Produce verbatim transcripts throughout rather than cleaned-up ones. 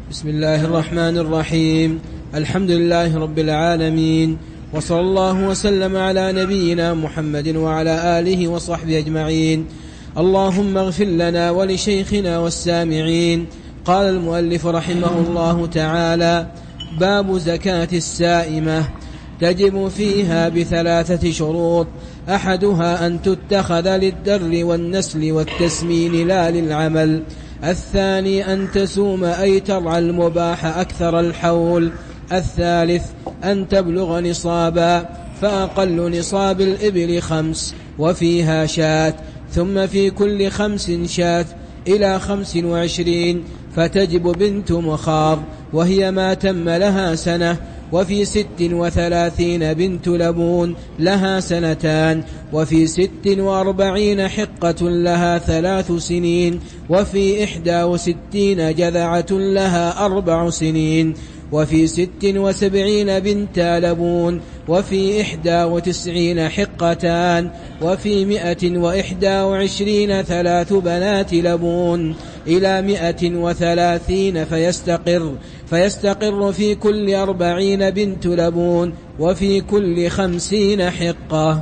بسم الله الرحمن الرحيم. الحمد لله رب العالمين، وصلى الله وسلم على نبينا محمد وعلى آله وصحبه أجمعين. اللهم اغفر لنا ولشيخنا والسامعين. قال المؤلف رحمه الله تعالى: باب زكاة السائمة. تجب فيها بثلاثة شروط: أحدها أن تتخذ للدر والنسل والتسمين لا للعمل. الثاني أن تسوم أي ترعى المباح أكثر الحول. الثالث أن تبلغ نصابا، فأقل نصاب الإبل خمس وفيها شاة، ثم في كل خمس شاة إلى خمس وعشرين، فتجب بنت مخاض وهي ما تم لها سنة. وفي ست وثلاثين بنت لبون لها سنتان. وفي ست وأربعين حقة لها ثلاث سنين. وفي إحدى وستين جذعة لها أربع سنين. وفي ست وسبعين بنت لبون. وفي إحدى وتسعين حقتان. وفي مئة وإحدى وعشرين ثلاث بنات لبون إلى مئة وثلاثين فيستقر فيستقر في كل أربعين بنت لبون، وفي كل خمسين حقة.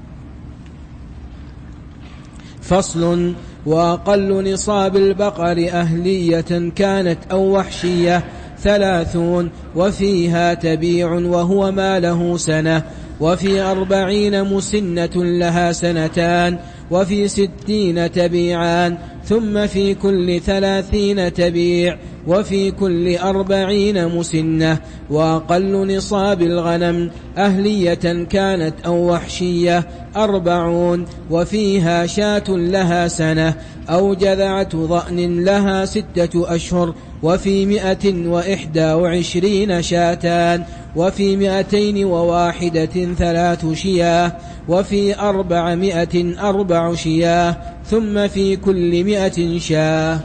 فصل: وأقل نصاب البقر أهلية كانت أو وحشية ثلاثون، وفيها تبيع وهو ما له سنة. وفي أربعين مسنة لها سنتان. وفي ستين تبيعان، ثم في كل ثلاثين تبيع. وفي كل أربعين مسنة. وأقل نصاب الغنم أهلية كانت أو وحشية أربعون، وفيها شاة لها سنة أو جذعة ضأن لها ستة أشهر. وفي مئة وإحدى وعشرين شاتان. وفي مئتين وواحدة ثلاث شياه. وفي أربعمائة أربع شياه، ثم في كل مئة شاه.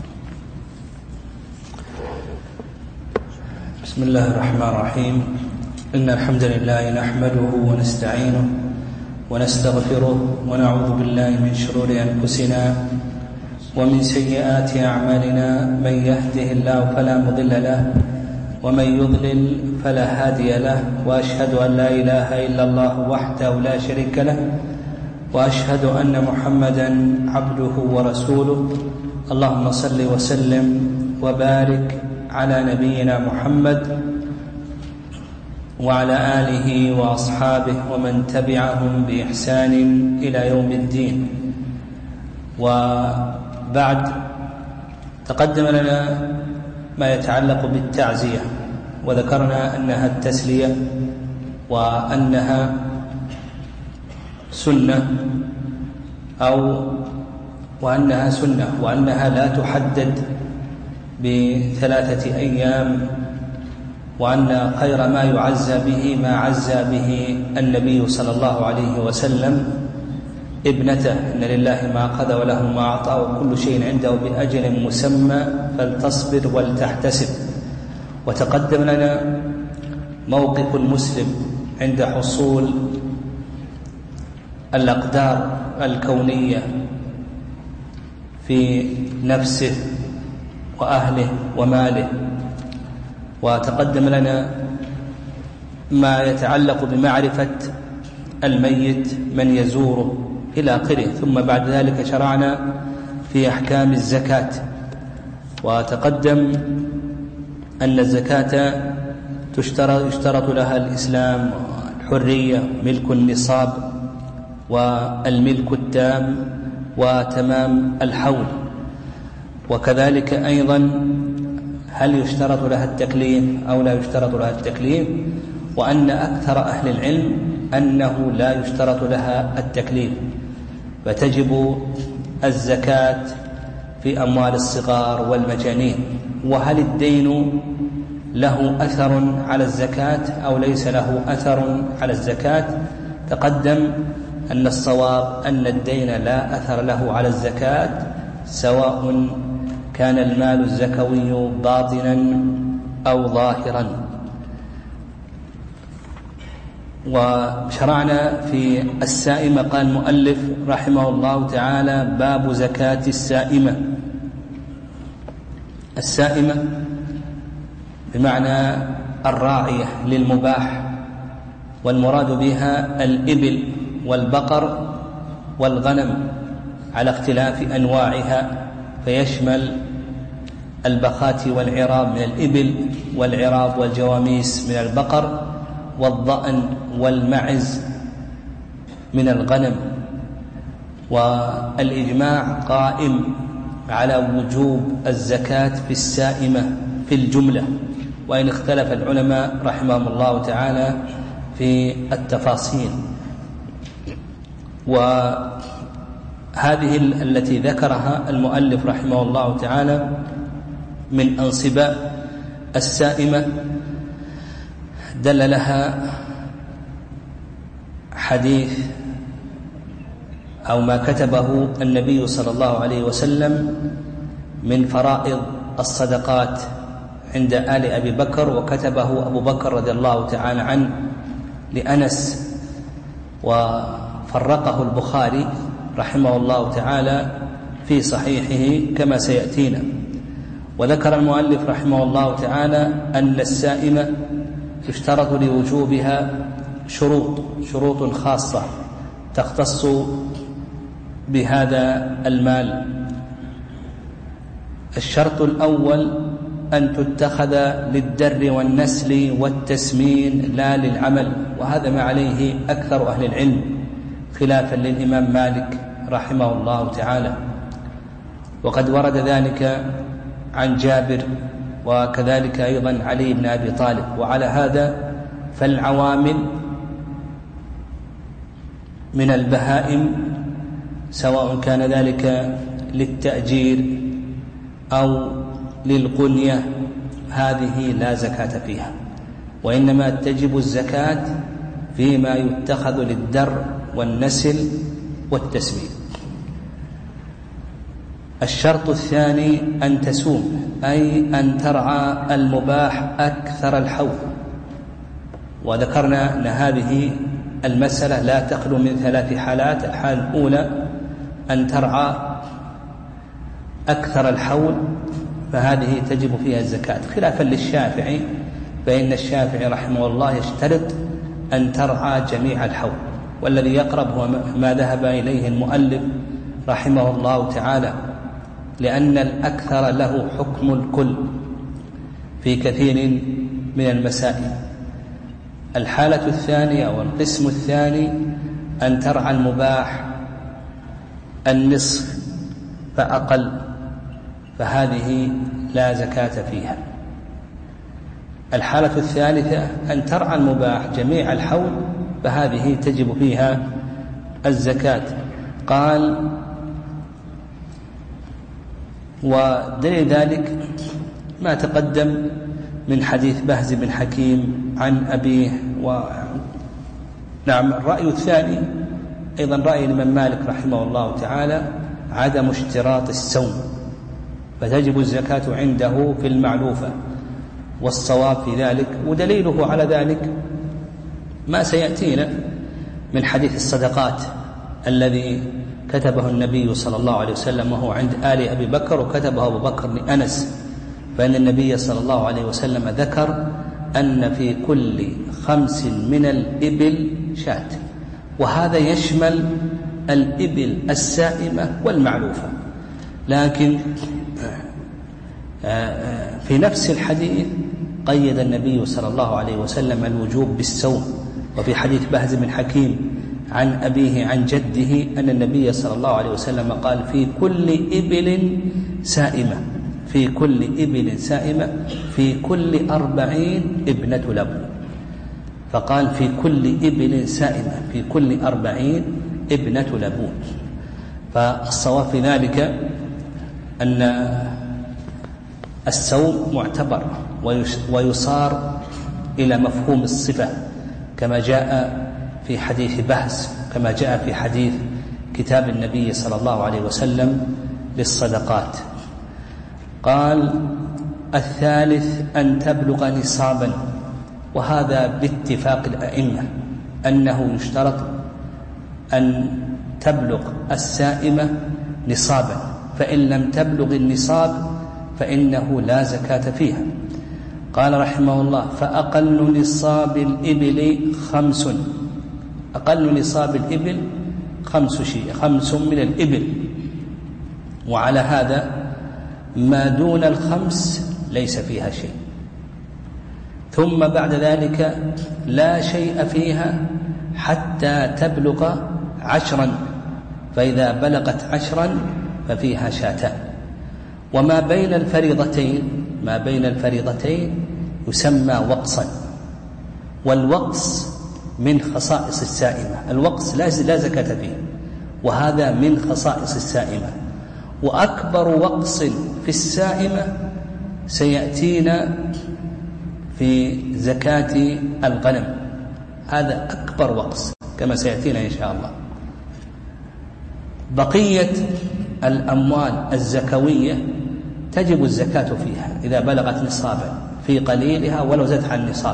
بسم الله الرحمن الرحيم. إن الحمد لله نحمده ونستعينه ونستغفره ونعوذ بالله من شرور أنفسنا ومن سيئات أعمالنا. من يهده الله فلا مضل له، ومن يضلل فلا هادي له. وأشهد أن لا إله إلا الله وحده لا شريك له، وأشهد أن محمدا عبده ورسوله. اللهم صل وسلم وبارك على نبينا محمد وعلى آله وأصحابه ومن تبعهم بإحسان إلى يوم الدين. وبعد، تقدم لنا ما يتعلق بالتعزية، وذكرنا أنها التسلية، وأنها سنة أو وأنها سنة وأنها لا تحدد بثلاثة أيام، وأن خير ما يعزى به ما عزى به النبي صلى الله عليه وسلم ابنته: إن لله ما أخذ وله ما أعطى وكل شيء عنده بأجل مسمى فلتصبر ولتحتسب. وتقدم لنا موقف المسلم عند حصول الأقدار الكونية في نفسه وأهله وماله. وتقدم لنا ما يتعلق بمعرفة الميت، من يزوره إلى آخره. ثم بعد ذلك شرعنا في أحكام الزكاة، وتقدم أن الزكاة تشترط, يشترط لها الإسلام، الحرية، ملك النصاب، والملك التام، وتمام الحول. وكذلك أيضا هل يشترط لها التكليف أو لا يشترط لها التكليف، وأن أكثر أهل العلم أنه لا يشترط لها التكليف، فتجب الزكاة في أموال الصغار والمجانين. وهل الدين له أثر على الزكاة أو ليس له أثر على الزكاة؟ تقدم أن الصواب أن الدين لا أثر له على الزكاة، سواء كان المال الزكوي باطنا أو ظاهرا. وشرعنا في السائمة. قال المؤلف رحمه الله تعالى: باب زكاة السائمة. السائمة بمعنى الراعية للمباح، والمراد بها الإبل والبقر والغنم على اختلاف أنواعها، فيشمل البخات والعراب من الإبل، والعراب والجواميس من البقر، والضأن والمعز من الغنم. والإجماع قائم على وجوب الزكاة في السائمة في الجملة، وإن اختلف العلماء رحمهم الله تعالى في التفاصيل. وهذه التي ذكرها المؤلف رحمه الله تعالى من أنصباء السائمة دل لها حديث أو ما كتبه النبي صلى الله عليه وسلم من فرائض الصدقات عند آل أبي بكر، وكتبه أبو بكر رضي الله تعالى عنه لأنس، وفرقه البخاري رحمه الله تعالى في صحيحه كما سيأتينا. وذكر المؤلف رحمه الله تعالى أن السائمة يشترط لوجوبها شروط شروط خاصة تختص بهذا المال. الشرط الأول أن تتخذ للدر والنسل والتسمين لا للعمل، وهذا ما عليه أكثر أهل العلم خلافا للإمام مالك رحمه الله تعالى. وقد ورد ذلك عن جابر وكذلك أيضا علي بن أبي طالب. وعلى هذا فالعوامل من البهائم سواء كان ذلك للتأجير أو للقنية هذه لا زكاة فيها، وإنما تجب الزكاة فيما يتخذ للدر والنسل والتسمين. الشرط الثاني أن تسوم، أي أن ترعى المباح أكثر الحول. وذكرنا أن هذه المسألة لا تخلو من ثلاث حالات. الحال الأولى أن ترعى أكثر الحول، فهذه تجب فيها الزكاة خلافا للشافعي، فإن الشافعي رحمه الله يشترط أن ترعى جميع الحول، والذي يقرب هو ما ذهب إليه المؤلف رحمه الله تعالى، لأن الأكثر له حكم الكل في كثير من المسائل. الحالة الثانية أو القسم الثاني أن ترعى المباح النصف فأقل، فهذه لا زكاة فيها. الحالة الثالثة أن ترعى المباح جميع الحول، فهذه تجب فيها الزكاة. قال: ودليل ذلك ما تقدم من حديث بهز بن حكيم عن أبيه. ونعم الرأي الثاني أيضا رأي الإمام مالك رحمه الله تعالى عدم اشتراط السوم، فتجب الزكاة عنده في المعلوفة، والصواب في ذلك ودليله على ذلك ما سيأتينا من حديث الصدقات الذي كتبه النبي صلى الله عليه وسلم وهو عند آل أبي بكر، وكتبه أبو بكر لأنس، فإن النبي صلى الله عليه وسلم ذكر أن في كل خمس من الإبل شاة، وهذا يشمل الإبل السائمة والمعلوفة. لكن في نفس الحديث قيد النبي صلى الله عليه وسلم الوجوب بالسوم. وفي حديث بهز بن حكيم عن أبيه عن جده أن النبي صلى الله عليه وسلم قال: في كل إبل سائمة في كل إبل سائمة في كل أربعين ابنة لبن. فقال: في كل إبل سائمة في كل أربعين ابنة لبون. فالصواب في ذلك أن السوم معتبر ويصار إلى مفهوم الصفة كما جاء في حديث بهز، كما جاء في حديث كتاب النبي صلى الله عليه وسلم للصدقات. قال: الثالث أن تبلغ نصابا، وهذا باتفاق الأئمة أنه يشترط أن تبلغ السائمة نصابا، فإن لم تبلغ النصاب فإنه لا زكاة فيها. قال رحمه الله: فأقل نصاب الإبل خمس. أقل نصاب الإبل خمس شيء خمس من الإبل، وعلى هذا ما دون الخمس ليس فيها شيء. ثم بعد ذلك لا شيء فيها حتى تبلغ عشرا، فإذا بلغت عشرا ففيها شاتان. وما بين الفريضتين ما بين الفريضتين يسمى وقصا، والوقص من خصائص السائمة. الوقص لا زكاة فيه، وهذا من خصائص السائمة. وأكبر وقص في السائمة سيأتينا في زكاة الغنم، هذا أكبر وقص كما سيأتينا إن شاء الله. بقية الأموال الزكوية تجب الزكاة فيها إذا بلغت نصابا في قليلها ولو زادت عن النصاب.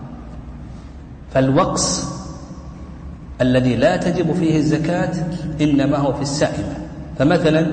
فالوقص الذي لا تجب فيه الزكاة إنما هو في السائمة. فمثلا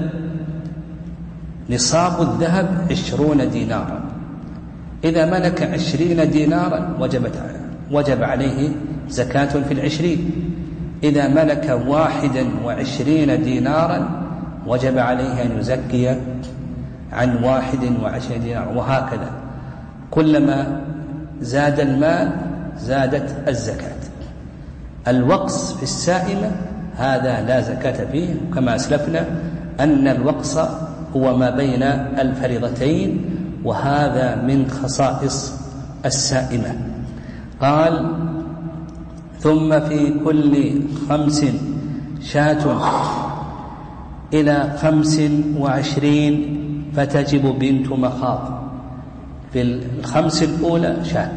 نصاب الذهب عشرون دينارا، إذا ملك عشرين دينارا وجبت وجب عليه زكاة في العشرين. إذا ملك واحدا وعشرين دينارا وجب عليه أن يزكي عن واحد وعشرين دينار، وهكذا كلما زاد المال زادت الزكاة. الوقص في السائمة هذا لا زكاة فيه، كما أسلفنا أن الوقص هو ما بين الفريضتين، وهذا من خصائص السائمة. قال: ثم في كل خمس شاة إلى خمس وعشرين فتجب بنت مخاض. في الخمس الأولى شاة،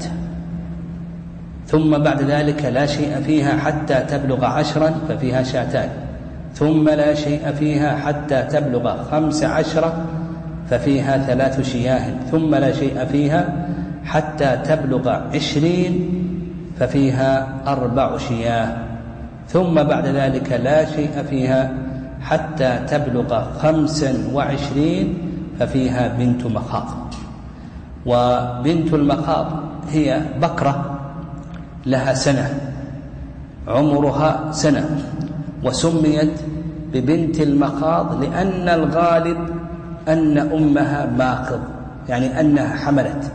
ثم بعد ذلك لا شيء فيها حتى تبلغ عشرا ففيها شاتان، ثم لا شيء فيها حتى تبلغ خمس عشرة ففيها ثلاث شياه، ثم لا شيء فيها حتى تبلغ عشرين ففيها أربع شياه، ثم بعد ذلك لا شيء فيها حتى تبلغ خمسا وعشرين ففيها بنت مخاض. وبنت المخاض هي بكرة لها سنة، عمرها سنة، وسميت ببنت المخاض لأن الغالب أن أمها ماخض، يعني أنها حملت.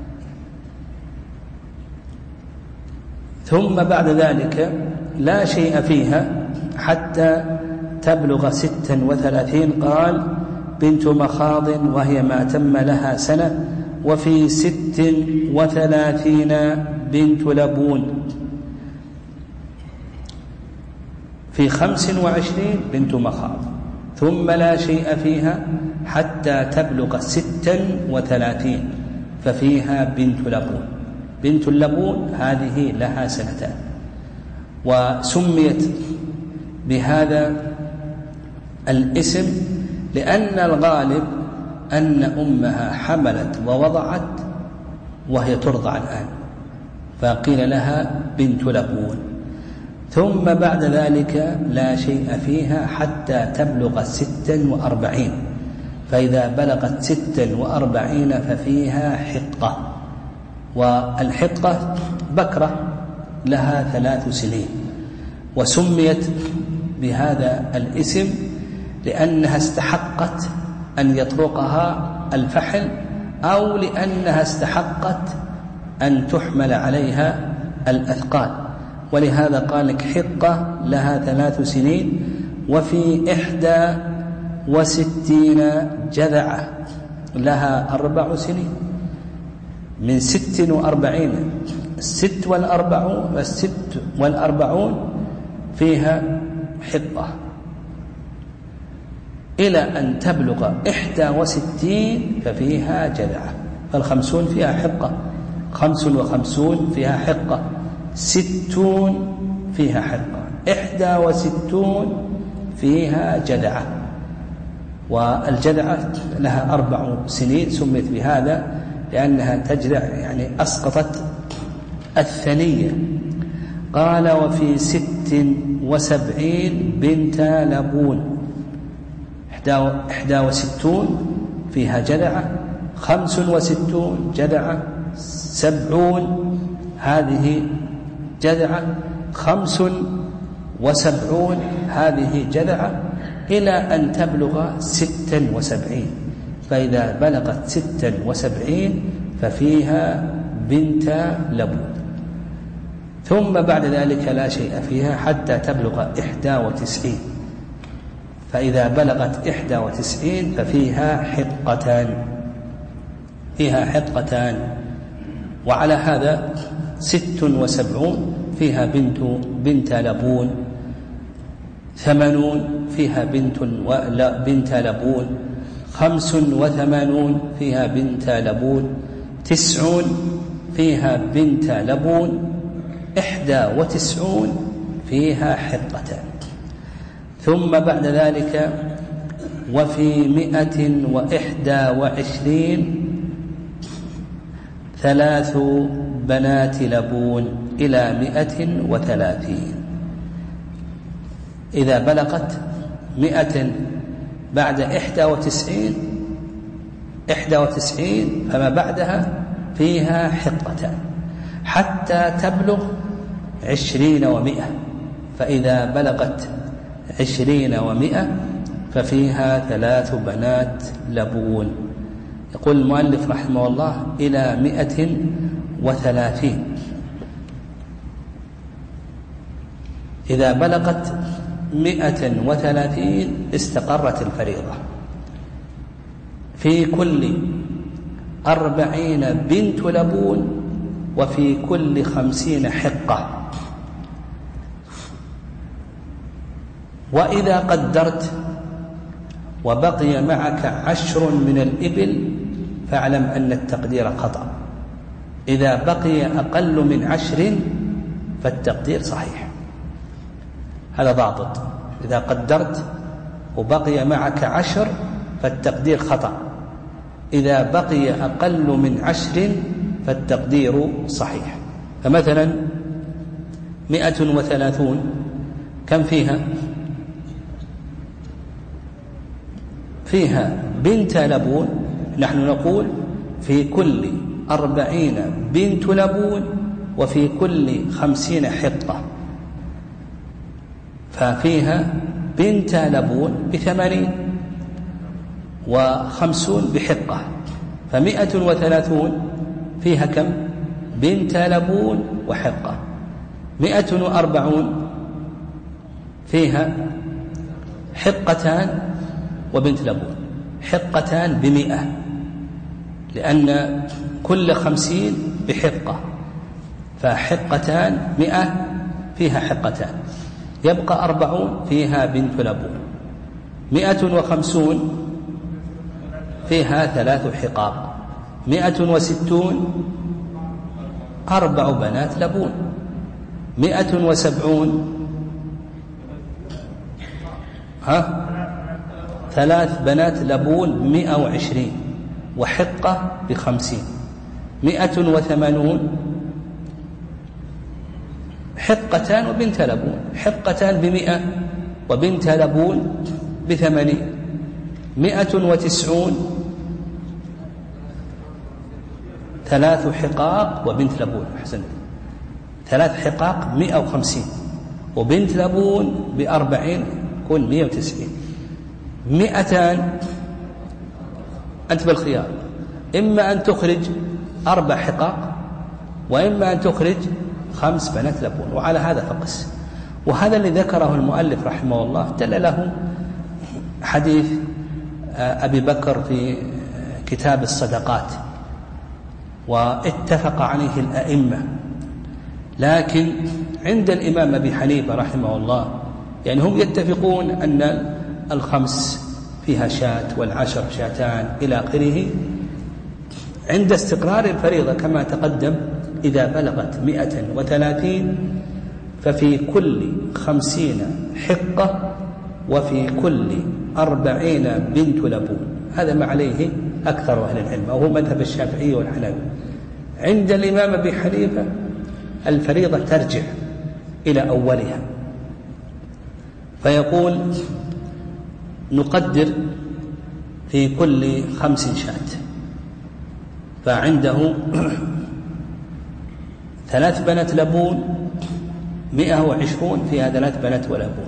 ثم بعد ذلك لا شيء فيها حتى تبلغ ستا وثلاثين. قال: بنت مخاض وهي ما تم لها سنة. وفي ست وثلاثين بنت لبون. في خمس وعشرين بنت مخاض، ثم لا شيء فيها حتى تبلغ ستا وثلاثين ففيها بنت لبون. بنت اللبون هذه لها سنتان، وسميت بهذا الاسم لأن الغالب أن أمها حملت ووضعت وهي ترضع الآن، فقيل لها بنت لبون. ثم بعد ذلك لا شيء فيها حتى تبلغ ستا وأربعين، فإذا بلغت ستا وأربعين ففيها حقة. والحقة بكرة لها ثلاث سنين، وسميت بهذا الاسم لأنها استحقت أن يطرقها الفحل، أو لأنها استحقت أن تحمل عليها الأثقال، ولهذا قال لك حقة لها ثلاث سنين. وفي إحدى وستين جذعة لها أربع سنين. من ست وأربعين، الست والأربعون والست والأربعون فيها حقة، إلى أن تبلغ إحدى وستين ففيها جذعة. فالخمسون فيها حقة، خمس وخمسون فيها حقة، ستون فيها حقة، إحدى وستون فيها جذعة. والجذعة لها أربع سنين، سميت بهذا لأنها تجذع، يعني أسقطت الثنية. قال: وفي ست وسبعين بنت لبون. إحدى وستون فيها جذعة، خمس وستون جذعة، سبعون هذه جذعة، خمس وسبعون هذه جذعة، إلى أن تبلغ ستا وسبعين. فإذا بلغت ستا وسبعين ففيها بنت لبون، ثم بعد ذلك لا شيء فيها حتى تبلغ إحدى وتسعين. فإذا بلغت إحدى وتسعين ففيها حقتان، فيها حقتان. وعلى هذا ست وسبعون فيها بنت بنت لبون، ثمانون فيها بنت بنت لبون، خمس وثمانون فيها بنت لبون، تسعون فيها بنت لبون، إحدى وتسعون فيها حقتان. ثم بعد ذلك وفي مئة وإحدى وعشرين ثلاث بنات لبون إلى مئة وثلاثين. إذا بلغت مئة بعد إحدى وتسعين إحدى وتسعين فما بعدها فيها حقتان حتى تبلغ عشرين ومئة. فإذا بلغت عشرين ومئة ففيها ثلاث بنات لبون. يقول المؤلف رحمه الله إلى مئة وثلاثين. إذا بلغت مئة وثلاثين استقرت الفريضة. في كل أربعين بنت لبون وفي كل خمسين حقة. وإذا قدرت وبقي معك عشر من الإبل فاعلم أن التقدير خطأ. إذا بقي أقل من عشر فالتقدير صحيح. هذا ضابط. إذا قدرت وبقي معك عشر فالتقدير خطأ، إذا بقي أقل من عشر فالتقدير صحيح. فمثلا مئة وثلاثون كم فيها؟ فيها بنت لبون. نحن نقول في كل أربعين بنت لبون وفي كل خمسين حقة، ففيها بنت لبون بثمانين وخمسون بحقة. فمئة وثلاثون فيها كم؟ بنت لبون وحقة. مئة وأربعون فيها حقتان وبنت لبون. حقتان بمئة، لأن كل خمسين بحقة، فحقتان مئة فيها حقتان. يبقى أربعون فيها بنت لبون. مئة وخمسون فيها ثلاث حقاق. مئة وستون أربع بنات لبون. مئة وسبعون ها ثلاث بنات لبون بمئة وعشرين وحقة بخمسين. مئة وثمانون حقتان وبنت لبون. حقتان بمئة وبنت لبون بثمانين. مئة وتسعون ثلاث حقاق وبنت لبون. أحسنت. ثلاث حقاق مئة وخمسين وبنت لبون بأربعين كل مئة وتسعين. مئتان أنت بالخيار، إما أن تخرج أربع حقاق وإما أن تخرج خمس بنات لبون، وعلى هذا فقس. وهذا اللي ذكره المؤلف رحمه الله دل له حديث أبي بكر في كتاب الصدقات، واتفق عليه الأئمة. لكن عند الإمام أبي حنيفة رحمه الله يعني هم يتفقون أن الخمس فيها شاة والعشر شاتان إلى آخره. عند استقرار الفريضة كما تقدم إذا بلغت مئة وثلاثين ففي كل خمسين حقة وفي كل أربعين بنت لبون. هذا ما عليه أكثر أهل العلم، وهو مذهب الشافعي والحنابلة. عند الإمام أبي حنيفة الفريضة ترجع إلى أولها، فيقول نقدر في كل خمس شاة. فعنده ثلاث بنات لبون مئة وعشرون فيها ثلاث بنات ولبون.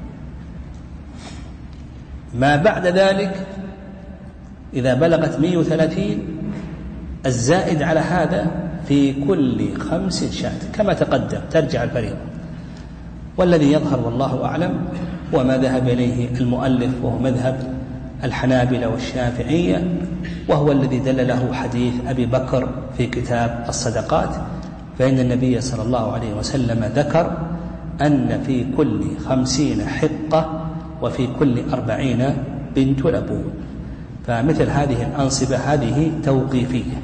ما بعد ذلك إذا بلغت مئة وثلاثين الزائد على هذا في كل خمس شاة كما تقدم ترجع الفريضة. والذي يظهر والله أعلم وما ذهب إليه المؤلف وهو مذهب الحنابلة والشافعية، وهو الذي دل له حديث أبي بكر في كتاب الصدقات، فإن النبي صلى الله عليه وسلم ذكر أن في كل خمسين حقة وفي كل أربعين بنت لبون. فمثل هذه الأنصبة هذه توقيفية.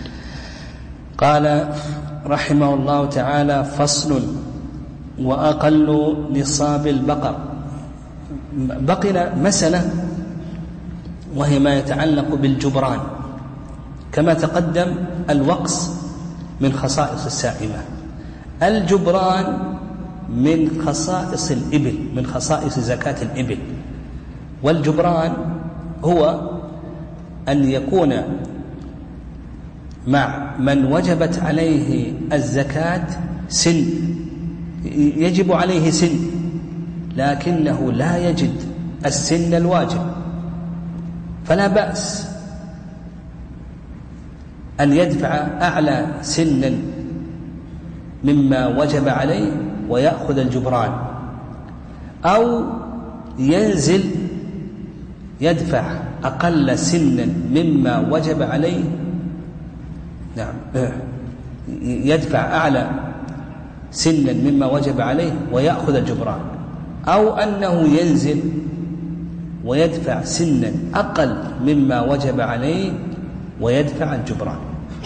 قال رحمه الله تعالى: فصل: وأقل نصاب البقر. بقينا مسألة وهي ما يتعلق بالجبران. كما تقدم الوقص من خصائص السائمة، الجبران من خصائص الإبل، من خصائص زكاة الإبل. والجبران هو أن يكون مع من وجبت عليه الزكاة سن، يجب عليه سن لكنه لا يجد السن الواجب، فلا بأس أن يدفع أعلى سنا مما وجب عليه ويأخذ الجبران، أو ينزل يدفع أقل سنا مما وجب عليه، نعم يدفع أعلى سنا مما وجب عليه ويأخذ الجبران، أو أنه ينزل ويدفع سنا أقل مما وجب عليه ويدفع الجبران.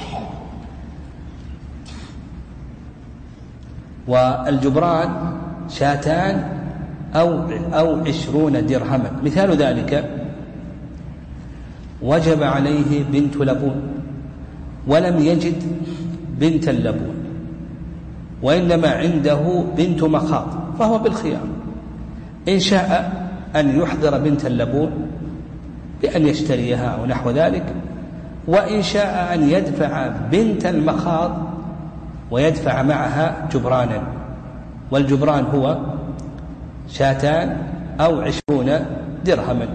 والجبران شاتان أو, أو عشرون درهما. مثال ذلك: وجب عليه بنت لبون ولم يجد بنت اللبون وإنما عنده بنت مخاض، فهو بالخيار، إن شاء أن يحضر بنت اللبون بأن يشتريها أو نحو ذلك، وإن شاء أن يدفع بنت المخاض ويدفع معها جبرانا. والجبران هو شاتان أو عشرون درهما.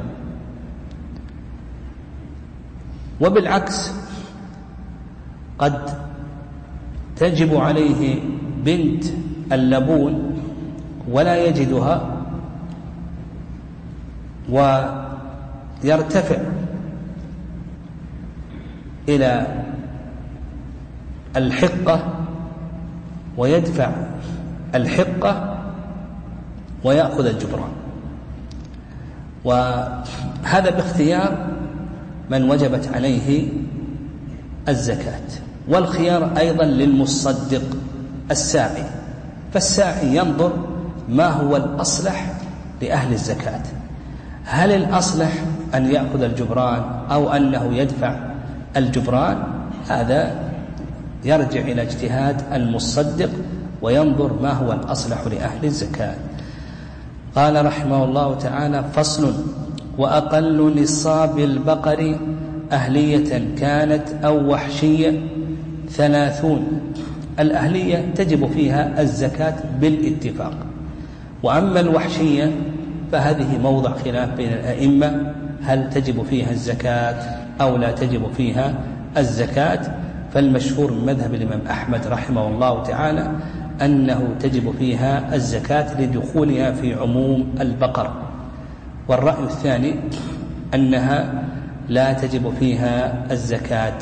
وبالعكس قد تجب عليه بنت اللبون ولا يجدها ويرتفع إلى الحقة ويدفع الحقة ويأخذ الجبران، وهذا باختيار من وجبت عليه الزكاة. والخيار أيضا للمصدق الساعي، فالساعي ينظر ما هو الأصلح لأهل الزكاة، هل الأصلح أن يأخذ الجبران أو أنه يدفع الجبران؟ هذا يرجع إلى اجتهاد المصدق وينظر ما هو الأصلح لأهل الزكاة. قال رحمه الله تعالى: فصل: وأقل نصاب البقر أهلية كانت أو وحشية ثلاثون. الأهلية تجب فيها الزكاة بالاتفاق، وأما الوحشية فهذه موضع خلاف بين الأئمة، هل تجب فيها الزكاة أو لا تجب فيها الزكاة؟ فالمشهور من مذهب الإمام أحمد رحمه الله تعالى أنه تجب فيها الزكاة لدخولها في عموم البقر، والرأي الثاني أنها لا تجب فيها الزكاة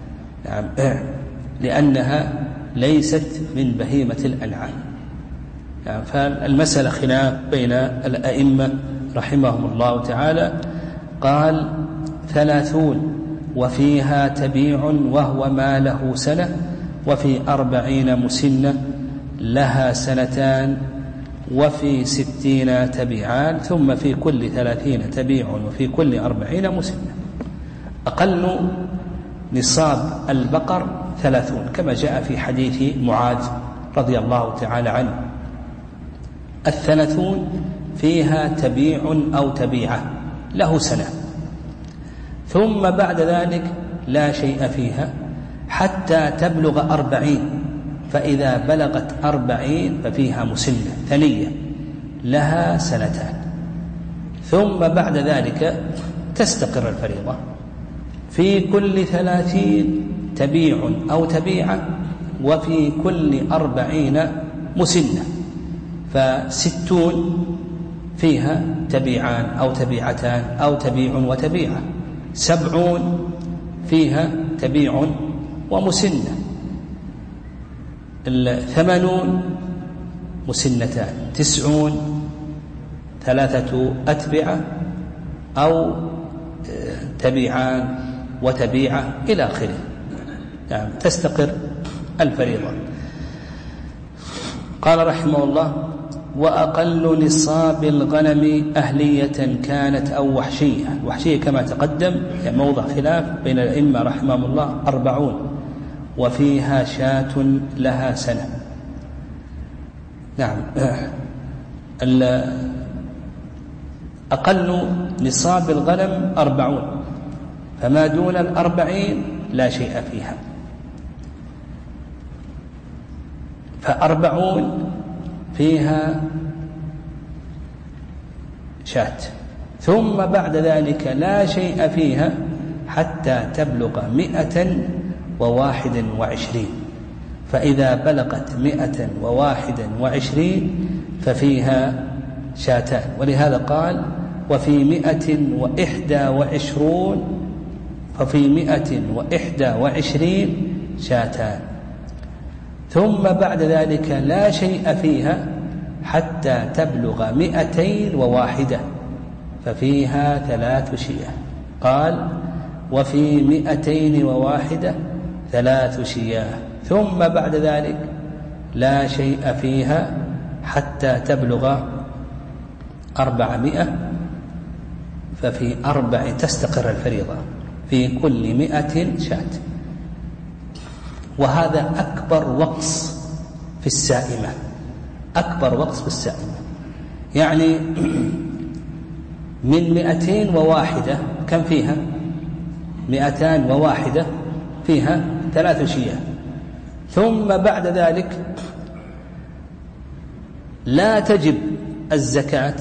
لأنها ليست من بهيمة الأنعام. يعني فالمسألة خلاف بين الأئمة رحمهم الله تعالى. قال: ثلاثون وفيها تبيع وهو ما له سنة، وفي أربعين مسنة لها سنتان، وفي ستين تبيعان، ثم في كل ثلاثين تبيع وفي كل أربعين مسنة. أقل نصاب البقر ثلاثون كما جاء في حديث معاذ رضي الله تعالى عنه. الثلاثون فيها تبيع أو تبيعة له سنة، ثم بعد ذلك لا شيء فيها حتى تبلغ أربعين، فإذا بلغت أربعين ففيها مسنة ثنية لها سنتان، ثم بعد ذلك تستقر الفريضة. في كل ثلاثين تبيع أو تبيعة، وفي كل أربعين مسنة، فستون فيها تبيعان أو تبيعتان أو تبيع وتبيعة، سبعون فيها تبيع ومسنة، ثمانون مسنتان، تسعون ثلاثة أتبعة أو تبيعان وتبيعة إلى آخره. يعني تستقر الفريضة. قال رحمه الله: وأقل نصاب الغنم أهلية كانت أو وحشية. الوحشية كما تقدم هي موضع خلاف بين الأئمة رحمهم الله، أربعون وفيها شاة لها سنة. نعم. أقل نصاب الغنم أربعون، فما دون الأربعين لا شيء فيها. فأربعون فيها شاة، ثم بعد ذلك لا شيء فيها حتى تبلغ مئة وواحد وعشرين. فإذا بلغت مئة وواحد وعشرين ففيها شاتان، ولهذا قال: وفي مئة وإحدى وعشرون ففي مئة وإحدى وعشرين شاتان، ثم بعد ذلك لا شيء فيها حتى تبلغ مئتين وواحدة ففيها ثلاث شياه. قال: وفي مئتين وواحدة ثلاث شياه، ثم بعد ذلك لا شيء فيها حتى تبلغ أربعمائة ففي أربع تستقر الفريضة، في كل مئة شاة. وهذا أكبر وقص في السائمة، أكبر وقص في السائمة. يعني من مئتين وواحدة كم فيها؟ مئتان وواحدة فيها ثلاث شياه، ثم بعد ذلك لا تجب الزكاة،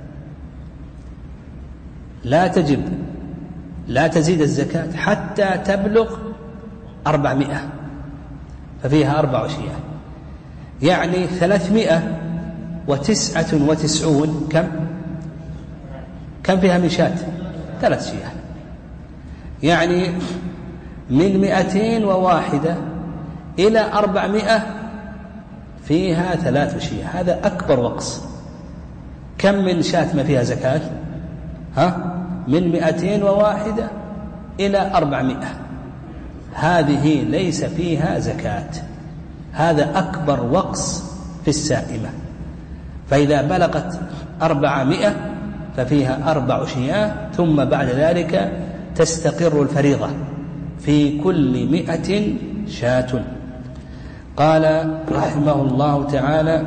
لا تجب لا تزيد الزكاة حتى تبلغ أربعمائة ففيها أربع شياه. يعني ثلاثمائة وتسعة وتسعون كم كم فيها من شاة؟ ثلاث شياه. يعني من مئتين وواحدة إلى أربعمائة فيها ثلاث شياه. هذا أكبر وقص. كم من شاة ما فيها زكاة؟ ها؟ من مئتين وواحدة إلى أربعمائة، هذه ليس فيها زكاة. هذا أكبر وقص في السائمة. فإذا بلغت أربعمائة ففيها أربع شياه، ثم بعد ذلك تستقر الفريضة، في كل مئة شاة. قال رحمه الله تعالى: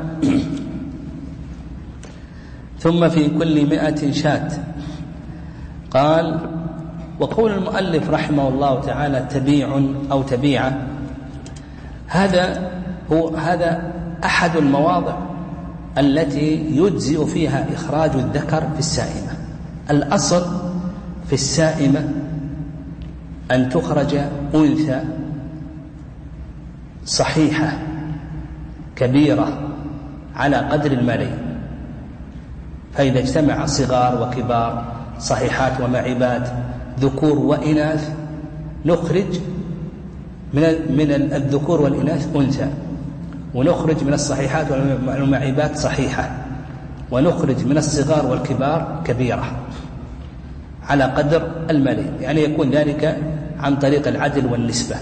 ثم في كل مئة شاة. قال: وقول المؤلف رحمه الله تعالى تبيع أو تبيعة، هذا هو هذا أحد المواضع التي يجزئ فيها إخراج الذكر في السائمة. الأصل في السائمة أن تخرج أنثى صحيحة كبيرة على قدر المالين، فإذا اجتمع صغار وكبار، صحيحات ومعيبات، ذكور وإناث، نخرج من من الذكور والإناث أنثى، ونخرج من الصحيحات والمعيبات صحيحة، ونخرج من الصغار والكبار كبيرة على قدر المالين. يعني يكون ذلك عن طريق العدل والنسبة.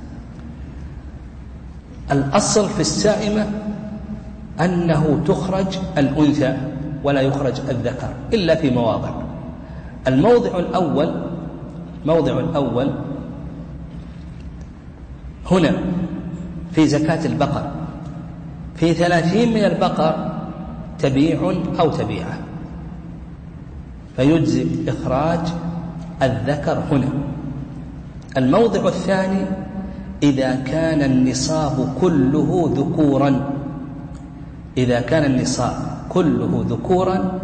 الأصل في السائمة أنه تخرج الأنثى ولا يخرج الذكر إلا في مواضع. الموضع الأول موضع الأول هنا في زكاة البقر، في ثلاثين من البقر تبيع أو تبيعة، فيجزئ إخراج الذكر هنا. الموضع الثاني إذا كان النصاب كله ذكورا إذا كان النصاب كله ذكورا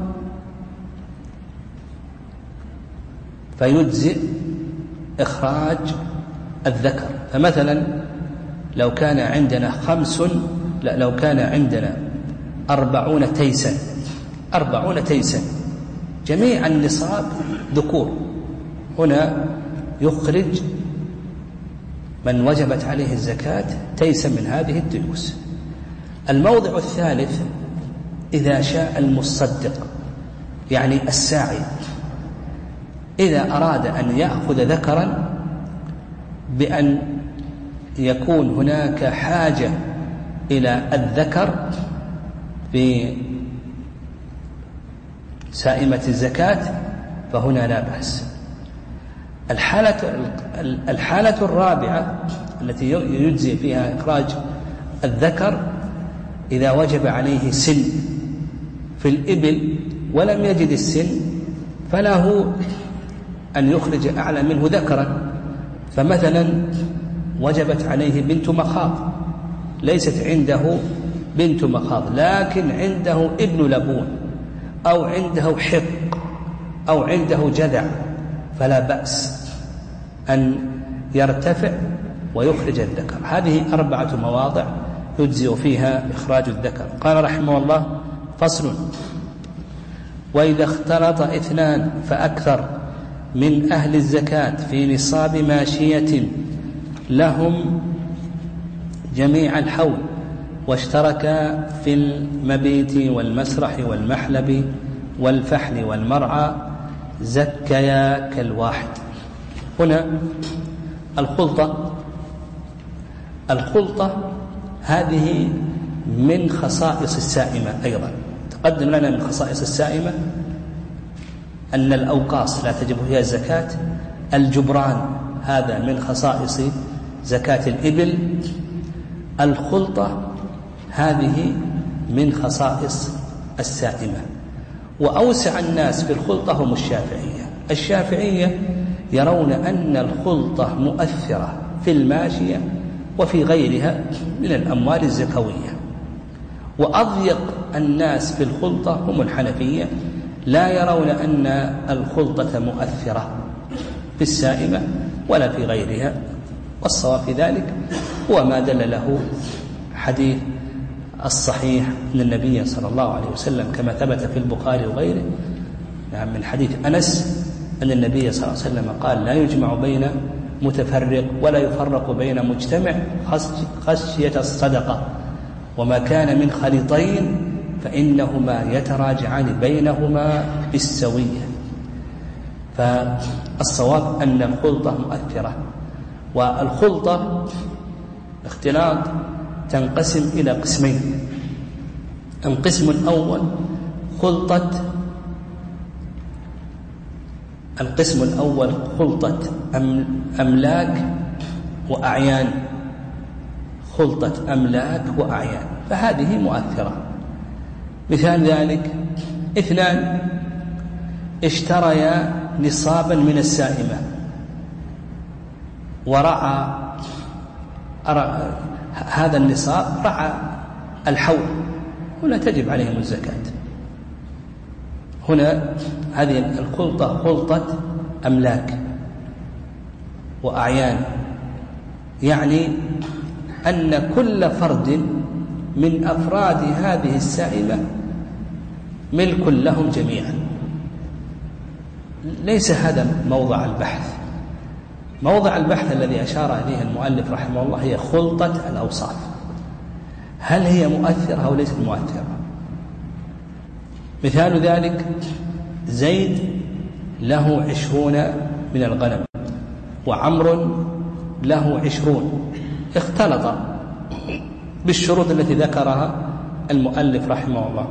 فيجزئ إخراج الذكر. فمثلا لو كان عندنا خمس لا لو كان عندنا أربعون تيسا أربعون تيسا جميع النصاب ذكور، هنا يخرج من وجبت عليه الزكاة تيسا من هذه التيوس. الموضع الثالث إذا شاء المصدق يعني الساعي إذا أراد أن يأخذ ذكرا بأن يكون هناك حاجة إلى الذكر في سائمة الزكاة فهنا لا بأس. الحالة الحالة الرابعة التي يجزي فيها إخراج الذكر إذا وجب عليه سن في الإبل ولم يجد السن فله أن يخرج أعلى منه ذكرا. فمثلا وجبت عليه بنت مخاض، ليست عنده بنت مخاض لكن عنده ابن لبون أو عنده حق أو عنده جذع، فلا بأس أن يرتفع ويخرج الذكر. هذه أربعة مواضع يجزئ فيها إخراج الذكر. قال رحمه الله: فصل: وإذا اختلط اثنان فأكثر من أهل الزكاة في نصاب ماشية لهم جميع الحول واشتركا في المبيت والمسرح والمحلب والفحل والمرعى زكيا كالواحد. هنا الخلطة الخلطة هذه من خصائص السائمة أيضا. تقدم لنا من خصائص السائمة أن الأوقاص لا تجب فيها الزكاة. الجبران هذا من خصائص زكاة الإبل. الخلطة هذه من خصائص السائمة. وأوسع الناس في الخلطة هم الشافعية. الشافعية يرون أن الخلطة مؤثرة في الماشية وفي غيرها من الأموال الزكوية. وأضيق الناس في الخلطة هم الحنفية، لا يرون أن الخلطة مؤثرة في السائمة ولا في غيرها. والصواب في ذلك هو ما دل له حديث الصحيح من النبي صلى الله عليه وسلم كما ثبت في البخاري وغيره من حديث أنس أن النبي صلى الله عليه وسلم قال: لا يجمع بين متفرق ولا يفرق بين مجتمع خشية الصدقة، وما كان من خليطين فإنهما يتراجعان بينهما بالسوية. فالصواب أن الخلطة مؤثرة. والخلطة اختلاط تنقسم إلى قسمين. القسم الأول خلطة القسم الأول خلطة أملاك وأعيان خلطة أملاك وأعيان فهذه مؤثرة. مثال ذلك: اثنان اشتريا نصابا من السائمة ورعى هذا النصاب رعى الحول، هنا تجب عليهم الزكاة. هنا هذه الخلطة خلطة أملاك وأعيان، يعني أن كل فرد من أفراد هذه السائمة ملك لهم جميعا. ليس هذا موضع البحث. موضع البحث الذي أشار إليه المؤلف رحمه الله هي خلطة الأوصاف، هل هي مؤثرة أو ليست مؤثرة. مثال ذلك: زيد له عشرون من الغنم وعمر له عشرون، اختلط بالشروط التي ذكرها المؤلف رحمه الله،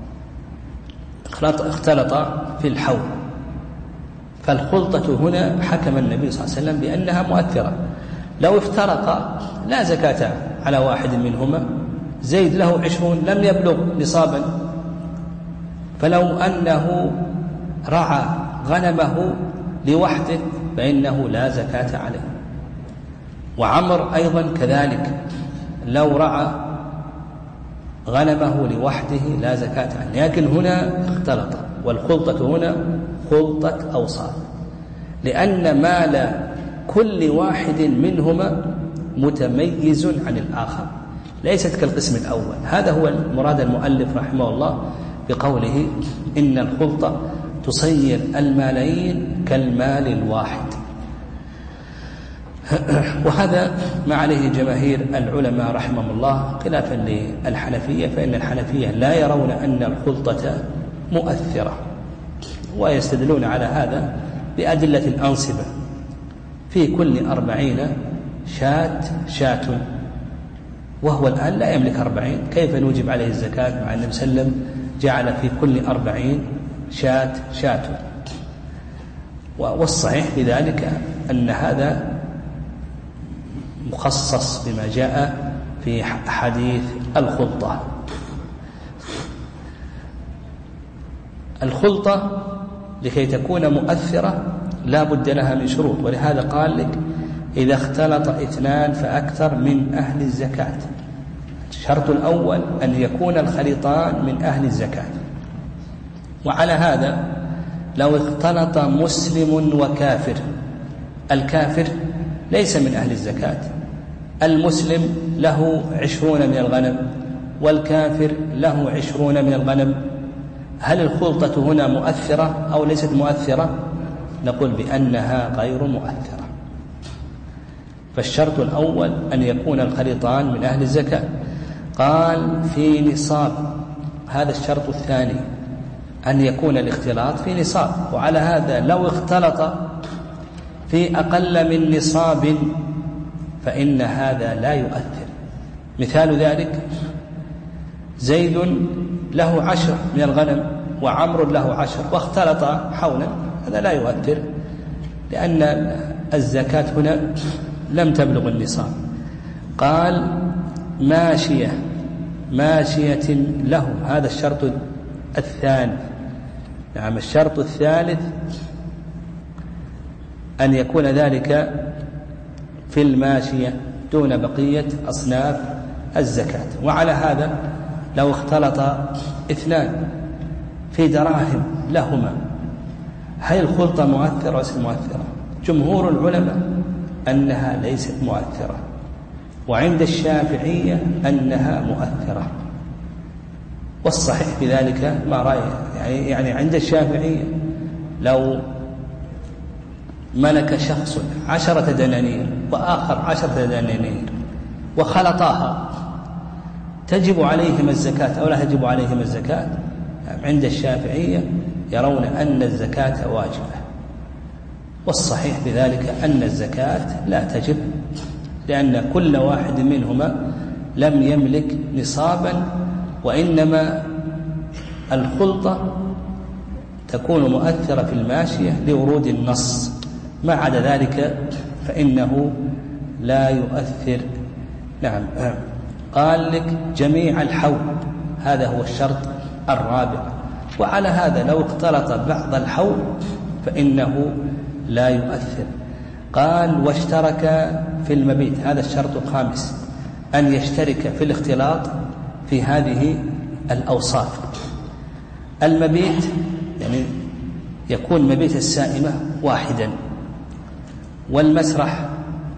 اختلط في الحول. فالخلطة هنا حكم النبي صلى الله عليه وسلم بأنها مؤثرة. لو افترق لا زكاة على واحد منهما، زيد له عشرون لم يبلغ نصابا، فلو أنه رعى غنمه لوحده فإنه لا زكاة عليه. وعمر أيضا كذلك لو رعى غنمه لوحده لا زكاة عنه، لكن هنا اختلط، والخلطة هنا خلطة أوصاف، لأن مال كل واحد منهما متميز عن الآخر، ليست كالقسم الأول. هذا هو المراد المؤلف رحمه الله بقوله إن الخلطة تصير المالين كالمال الواحد. وهذا ما عليه جماهير العلماء رحمهم الله خلافا للحنفية، فإن الحنفية لا يرون أن الخلطة مؤثرة، ويستدلون على هذا بأدلة الأنصبة: في كل أربعين شاة شاة، وهو الآن لا يملك أربعين، كيف نوجب عليه الزكاة مع النبي صلى الله عليه وسلم جعل في كل أربعين شاة شاة؟ والصحيح بذلك أن هذا مخصص بما جاء في حديث الخلطة. الخلطة لكي تكون مؤثرة لا بد لها من شروط، ولهذا قال لك إذا اختلط اثنان فأكثر من أهل الزكاة. الشرط الأول أن يكون الخليطان من أهل الزكاة، وعلى هذا لو اختلط مسلم وكافر، الكافر ليس من أهل الزكاة، المسلم له عشرون من الغنم والكافر له عشرون من الغنم، هل الخلطة هنا مؤثرة أو ليست مؤثرة؟ نقول بأنها غير مؤثرة. فالشرط الأول أن يكون الخليطان من أهل الزكاة. قال في نصاب، هذا الشرط الثاني أن يكون الاختلاط في نصاب، وعلى هذا لو اختلط في أقل من نصاب فإن هذا لا يؤثر. مثال ذلك زيد له عشر من الغنم وعمر له عشر واختلط حولا، هذا لا يؤثر لأن الزكاة هنا لم تبلغ النصاب. قال ماشية، ماشية له، هذا الشرط الثاني. نعم، الشرط الثالث أن يكون ذلك في الماشية دون بقية أصناف الزكاة. وعلى هذا لو اختلط اثنان في دراهم لهما، هل الخلطة مؤثرة أو ليست مؤثرة؟ جمهور العلماء أنها ليست مؤثرة، وعند الشافعية أنها مؤثرة، والصحيح بذلك ما رأي يعني, يعني عند الشافعية لو ملك شخص عشرة دنانير وآخر عشرة دنانير وخلطاها، تجب عليهما الزكاة أو لا تجب عليهما الزكاة؟ عند الشافعية يرون أن الزكاة واجبة، والصحيح بذلك أن الزكاة لا تجب، لأن كل واحد منهما لم يملك نصابا، وإنما الخلطة تكون مؤثرة في الماشية لورود النص، ما عدا ذلك فإنه لا يؤثر. نعم. قال لك جميع الحول، هذا هو الشرط الرابع، وعلى هذا لو اختلط بعض الحول فإنه لا يؤثر. قال واشترك في المبيت، هذا الشرط الخامس، أن يشترك في الاختلاط في هذه الأوصاف. المبيت يعني يكون مبيت السائمة واحدا، والمسرح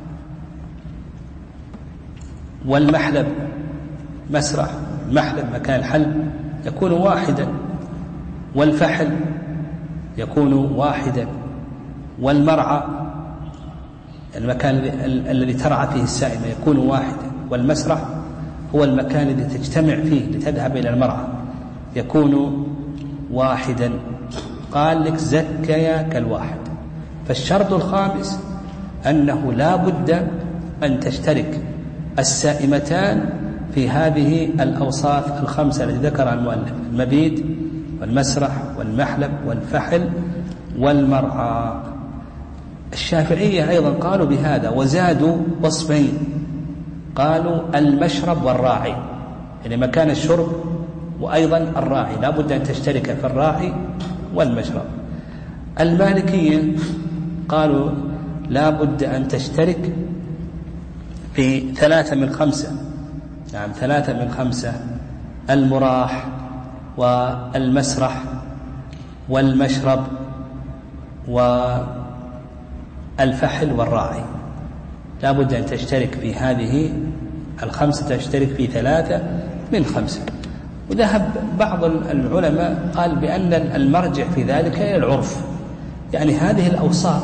والمحلب، مسرح محلب مكان الحلب يكون واحدا، والفحل يكون واحدا، والمرعى المكان الذي ترعى فيه السائمة يكون واحدا، والمسرح هو المكان الذي تجتمع فيه لتذهب إلى المرعى يكون واحدا. قال لك زكيا كالواحد. فالشرط الخامس أنه لا بد أن تشترك السائمتان في هذه الأوصاف الخمسة التي ذكرها المؤلف: المبيت والمسرح والمحلب والفحل والمرعى. الشافعية أيضا قالوا بهذا وزادوا وصفين، قالوا المشرب والراعي، يعني مكان الشرب وأيضا الراعي، لا بد أن تشترك في الراعي والمشرب. المالكية قالوا لا بد أن تشترك في ثلاثة من خمسة، نعم ثلاثة من خمسة: المراح والمسرح والمشرب والفحل والراعي. لا بد أن تشترك في هذه الخمسة، تشترك في ثلاثة من خمسة. وذهب بعض العلماء قال بأن المرجع في ذلك إلى العرف، يعني هذه الأوصاف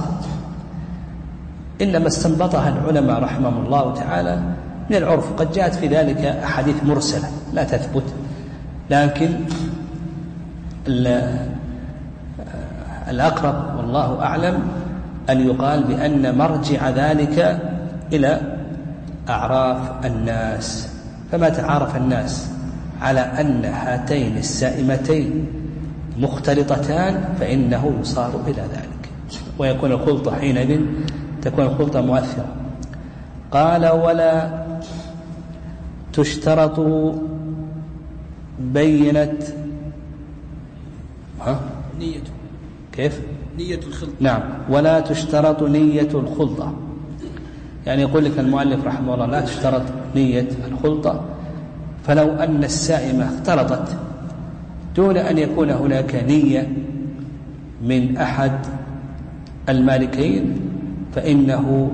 إنما استنبطها العلماء رحمهم الله تعالى من العرف. قد جاءت في ذلك أحاديث مرسلة لا تثبت، لكن الأقرب والله أعلم أن يقال بأن مرجع ذلك إلى أعراف الناس. فما تعارف الناس على أن هاتين السائمتين مختلطتان فإنه يصار إلى ذلك، ويكون الخلطة حينئذ تكون الخلطة مؤثرة. قال: ولا تشترط بينة ها؟ نية. كيف؟ نية الخلطة. نعم، ولا تشترط نية الخلطة. يعني يقول لك المؤلف رحمه الله لا تشترط نية الخلطة، فلو أن السائمة اختلطت دون أن يكون هناك نية من أحد المالكين فإنه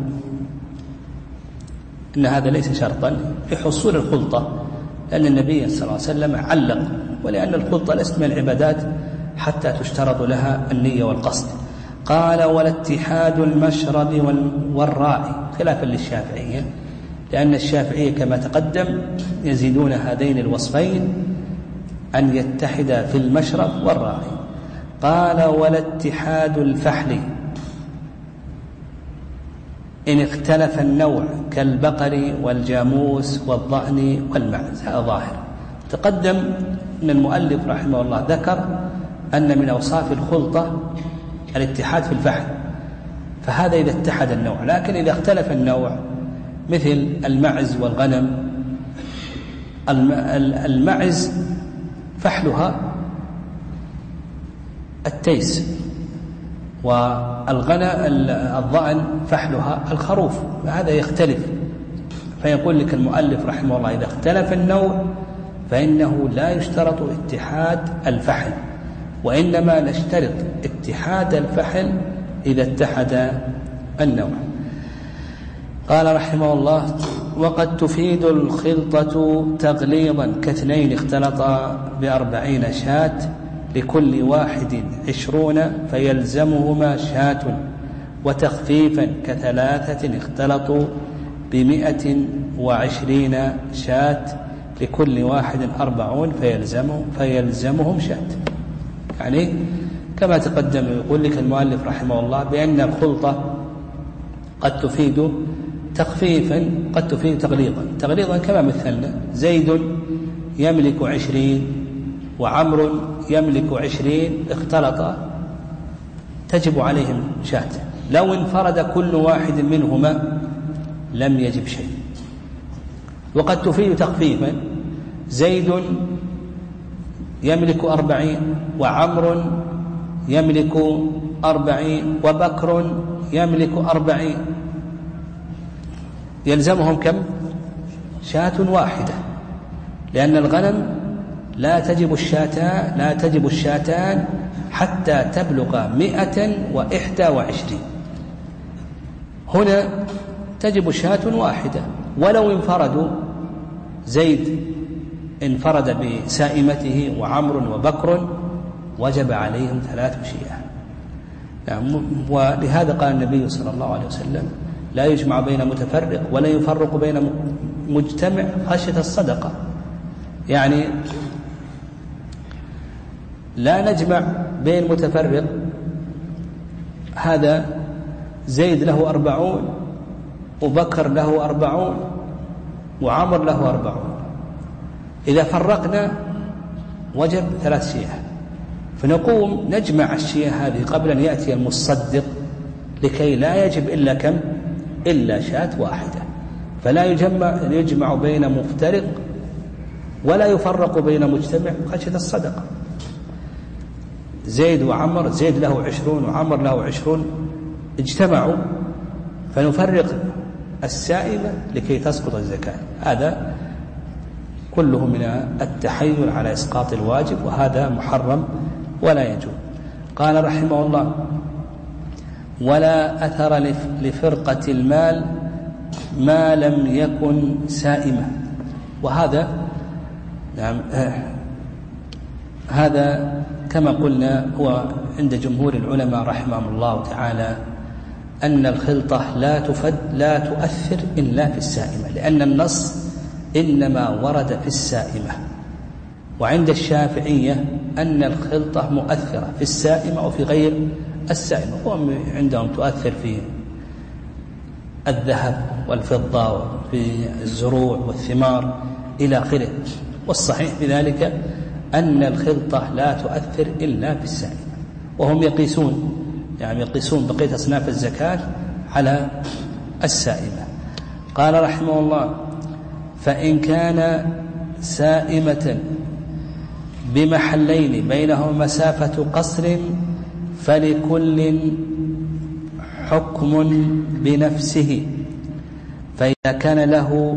إن هذا ليس شرطا لحصول الخلطة، لأن النبي صلى الله عليه وسلم علق، ولأن الخلطة ليست من العبادات حتى تشترط لها النية والقصد. قال: ولا اتحاد المشرب والراعي، خلافا للشافعية، لأن الشافعية كما تقدم يزيدون هذين الوصفين أن يتحد في المشرب والراعي. قال: ولا اتحاد الفحل إن اختلف النوع كالبقر والجاموس والضأن والمعز. هذا ظاهر. تقدم أن المؤلف رحمه الله ذكر أن من أوصاف الخلطة الاتحاد في الفحل، فهذا إذا اتحد النوع. لكن إذا اختلف النوع مثل المعز والغنم، المعز فحلها التيس، والغنم الضأن فحلها الخروف، هذا يختلف. فيقول لك المؤلف رحمه الله إذا اختلف النوع فإنه لا يشترط اتحاد الفحل، وإنما نشترط اتحاد الفحل إذا اتحد النوع. قال رحمه الله: وقد تفيد الخلطة تغليظا كاثنين اختلطا بأربعين شاة لكل واحد عشرون فيلزمهما شاة، وتخفيفا كثلاثة اختلطوا بمئة وعشرين شاة لكل واحد أربعون فيلزمهم, فيلزمهم شاة. يعني كما تقدم يقول لك المؤلف رحمه الله بأن الخلطة قد تفيد تخفيفا قد تفيد تغليظا. تغليظا كما مثلنا: زيد يملك عشرين وعمر يملك عشرين اختلطا تجب عليهم شاة. لو انفرد كل واحد منهما لم يجب شيء. وقد تفيد تخفيفا: زيد يملك أربعين وعمر يملك أربعين وبكر يملك أربعين، يلزمهم كم؟ شاة واحدة، لأن الغنم لا تجب الشاتان لا تجب الشاتان حتى تبلغ مئة وإحدى وعشرين. هنا تجب شاة واحدة، ولو انفردوا زيد انفرد بسائمته وعمر وبكر وجب عليهم ثلاث شياه. ولهذا قال النبي صلى الله عليه وسلم: لا يجمع بين متفرق ولا يفرق بين مجتمع خشية الصدقة. يعني لا نجمع بين متفرق، هذا زيد له أربعون وبكر له أربعون وعمر له أربعون، إذا فرقنا وجب ثلاث شياه، فنقوم نجمع الشياه هذه قبل أن يأتي المصدق لكي لا يجب إلا كم؟ إلا شاة واحدة. فلا يجمع, يجمع بين مفترق ولا يفرق بين مجتمع خشية الصدقة. زيد وعمر، زيد له عشرون وعمر له عشرون، اجتمعوا، فنفرق السائمة لكي تسقط الزكاة. هذا كله من التحيل على إسقاط الواجب، وهذا محرم ولا يجوز. قال رحمه الله: ولا أثر لفرقة المال ما لم يكن سائمة. وهذا نعم هذا كما قلنا هو عند جمهور العلماء رحمهم الله تعالى أن الخلطة لا تفد لا تؤثر إلا في السائمة، لأن النص إنما ورد في السائمة. وعند الشافعية أن الخلطة مؤثرة في السائمة وفي غير السائمة، وهم عندهم تؤثر في الذهب والفضة وفي الزروع والثمار إلى آخره. والصحيح بذلك أن الخلطة لا تؤثر إلا في السائمة، وهم يقيسون يعني يقيسون بقية أصناف الزكاة على السائمة. قال رحمه الله: فإن كان سائمة بمحلين بينهما مسافة قصر فلكل حكم بنفسه. فإذا كان له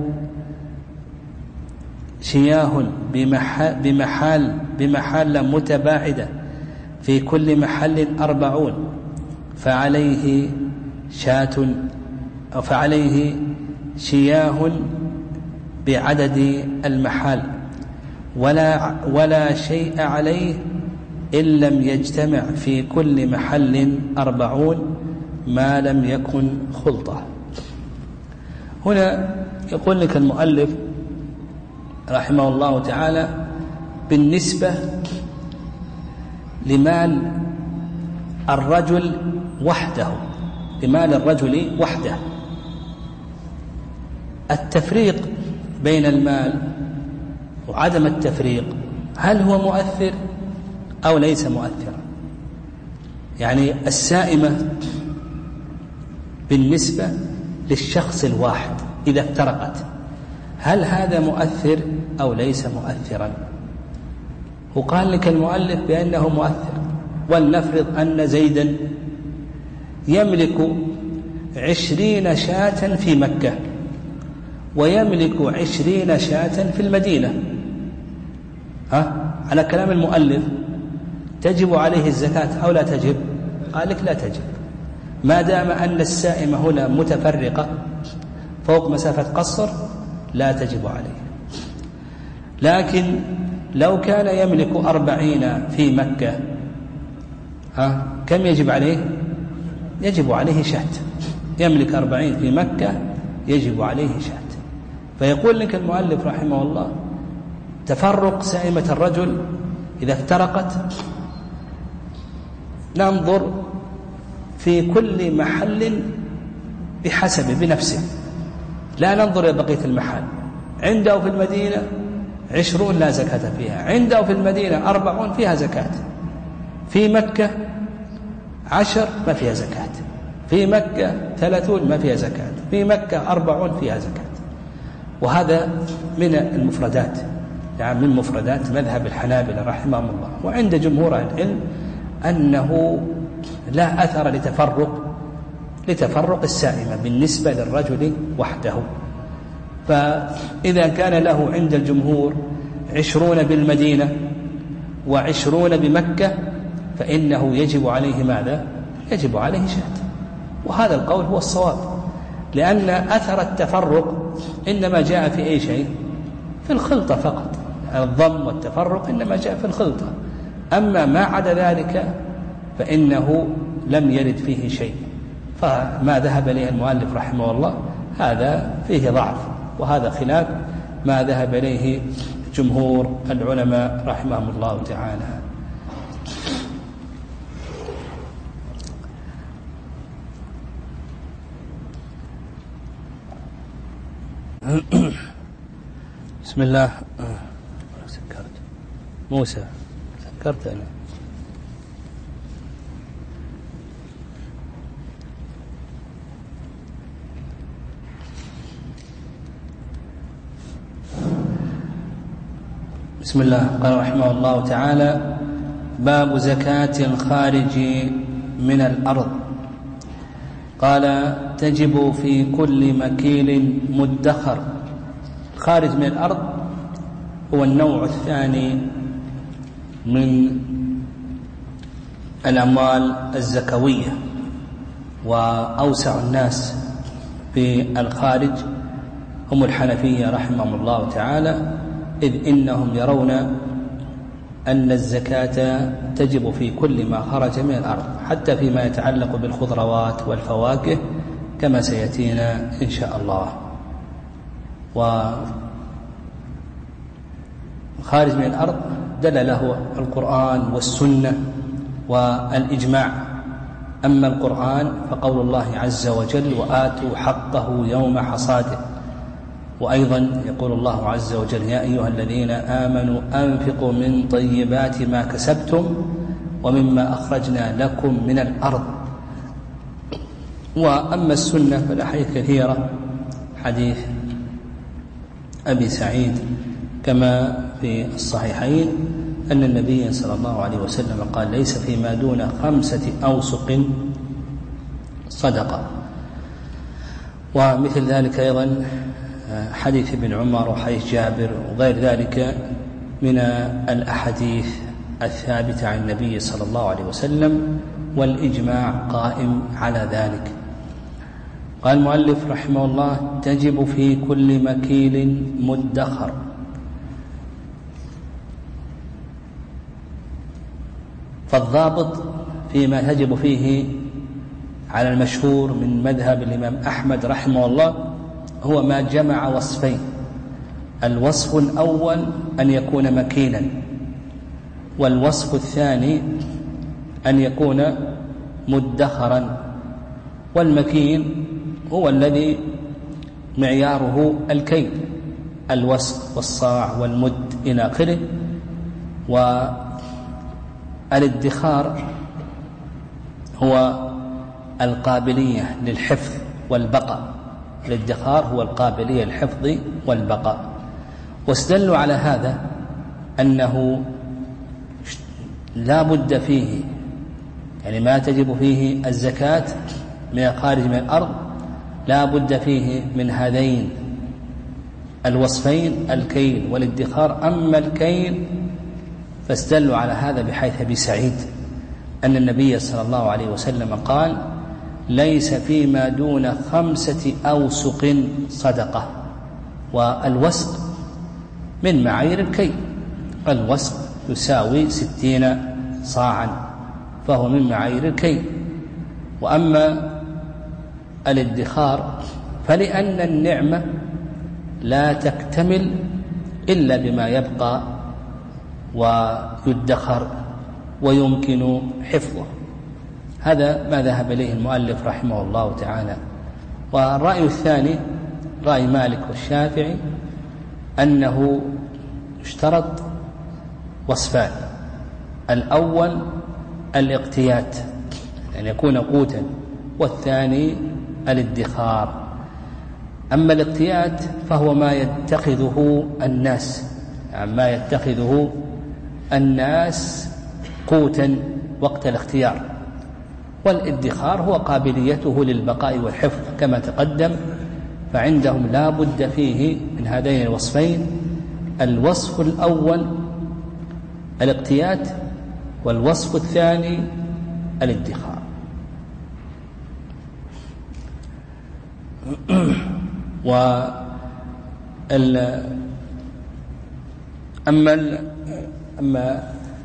شياه بمحال بمحال متباعدة في كل محل أربعون فعليه شاة أو فعليه شياه بعدد المحال، ولا ولا شيء عليه إن لم يجتمع في كل محل أربعون ما لم يكن خلطة. هنا يقول لك المؤلف رحمه الله تعالى بالنسبة لمال الرجل وحده لمال الرجل وحده التفريق بين المال وعدم التفريق هل هو مؤثر أو ليس مؤثرا؟ يعني السائمة بالنسبة للشخص الواحد إذا افترقت هل هذا مؤثر أو ليس مؤثرا؟ وقال لك المؤلف بأنه مؤثر. ولنفرض أن زيدا يملك عشرين شاة في مكة ويملك عشرين شاة في المدينة، ها؟ على كلام المؤلف تجب عليه الزكاة أو لا تجب؟ قال لك لا تجب، ما دام أن السائمة هنا متفرقة فوق مسافة قصر لا تجب عليه. لكن لو كان يملك أربعين في مكة، ها كم يجب عليه؟ يجب عليه شاة. يملك أربعين في مكة يجب عليه شاة. فيقول لك المؤلف رحمه الله تفرق سائمة الرجل إذا افترقت ننظر في كل محل بحسب بنفسه، لا ننظر إلى بقية المحل. عنده في المدينة عشرون لا زكاة فيها، عنده في المدينة أربعون فيها زكاة، في مكة عشر ما فيها زكاة، في مكة ثلاثون ما فيها زكاة، في مكة أربعون فيها زكاة. وهذا من المفردات يعني من مفردات مذهب الحنابلة رحمهم الله. وعند جمهور العلم أنه لا أثر لتفرق لتفرق السائمة بالنسبة للرجل وحده. فإذا كان له عند الجمهور عشرون بالمدينة وعشرون بمكة فإنه يجب عليه ماذا؟ يجب عليه شاة. وهذا القول هو الصواب، لأن أثر التفرق إنما جاء في أي شيء؟ في الخلطة فقط. الضم والتفرق إنما جاء في الخلطة، أما ما عدا ذلك فإنه لم يرد فيه شيء. فما ذهب إليه المؤلف رحمه الله هذا فيه ضعف، وهذا خلاف ما ذهب إليه جمهور العلماء رحمهم الله تعالى. بسم الله. سكرت موسى سكرت أنا. بسم الله. قال رحمه الله تعالى: باب زكاة الخارج من الأرض. قال تجب في كل مكيل مدخر. خارج من الأرض هو النوع الثاني من الأموال الزكوية، وأوسع الناس في الخارج هم الحنفية رحمهم الله تعالى، إذ إنهم يرون أن الزكاة تجب في كل ما خرج من الأرض، حتى فيما يتعلق بالخضروات والفواكه كما سيأتينا إن شاء الله. وخارج من الأرض دل له القرآن والسنة والإجماع. أما القرآن فقول الله عز وجل وآتوا حقه يوم حصاده، وأيضا يقول الله عز وجل يا أيها الذين آمنوا أنفقوا من طيبات ما كسبتم ومما أخرجنا لكم من الأرض. وأما السنة فالأحاديث كثيرة، حديث أبي سعيد كما في الصحيحين أن النبي صلى الله عليه وسلم قال ليس فيما دون خمسة أوسق صدقة. ومثل ذلك أيضا حديث ابن عمر وحديث جابر وغير ذلك من الأحاديث الثابتة عن النبي صلى الله عليه وسلم، والإجماع قائم على ذلك. قال المؤلف رحمه الله تجب في كل مكيل مدخر. فالضابط فيما تجب فيه على المشهور من مذهب الإمام أحمد رحمه الله هو ما جمع وصفين: الوصف الأول أن يكون مكيلا، والوصف الثاني أن يكون مدخرا. والمكين هو الذي معياره الكيل، الوسق والصاع والمد إلى آخره. والادخار هو القابلية للحفظ والبقاء، الادخار هو القابلية للحفظ والبقاء. واستدلوا على هذا أنه لا بد فيه، يعني ما تجب فيه الزكاة من الخارج من الأرض لا بد فيه من هذين الوصفين الكيل والادخار. أما الكيل فاستدلوا على هذا بحيث أبي سعيد أن النبي صلى الله عليه وسلم قال ليس فيما دون خمسة أوسق صدقة. والوسق من معايير الكيل، الوسق يساوي ستين صاعا فهو من معايير الكيل. وأما الادخار فلأن النعمة لا تكتمل إلا بما يبقى ويدخر ويمكن حفظه. هذا ما ذهب إليه المؤلف رحمه الله تعالى. والرأي الثاني رأي مالك والشافعي أنه اشترط وصفان: الأول الاقتيات أن يكون قوتا، والثاني الادخار. أما الاقتيات فهو ما يتخذه الناس، يعني ما يتخذه الناس قوتا وقت الاختيار. والادخار هو قابليته للبقاء والحفظ كما تقدم. فعندهم لا بد فيه من هذين الوصفين: الوصف الأول الاقتيات، والوصف الثاني الادخار. وال أما ال أما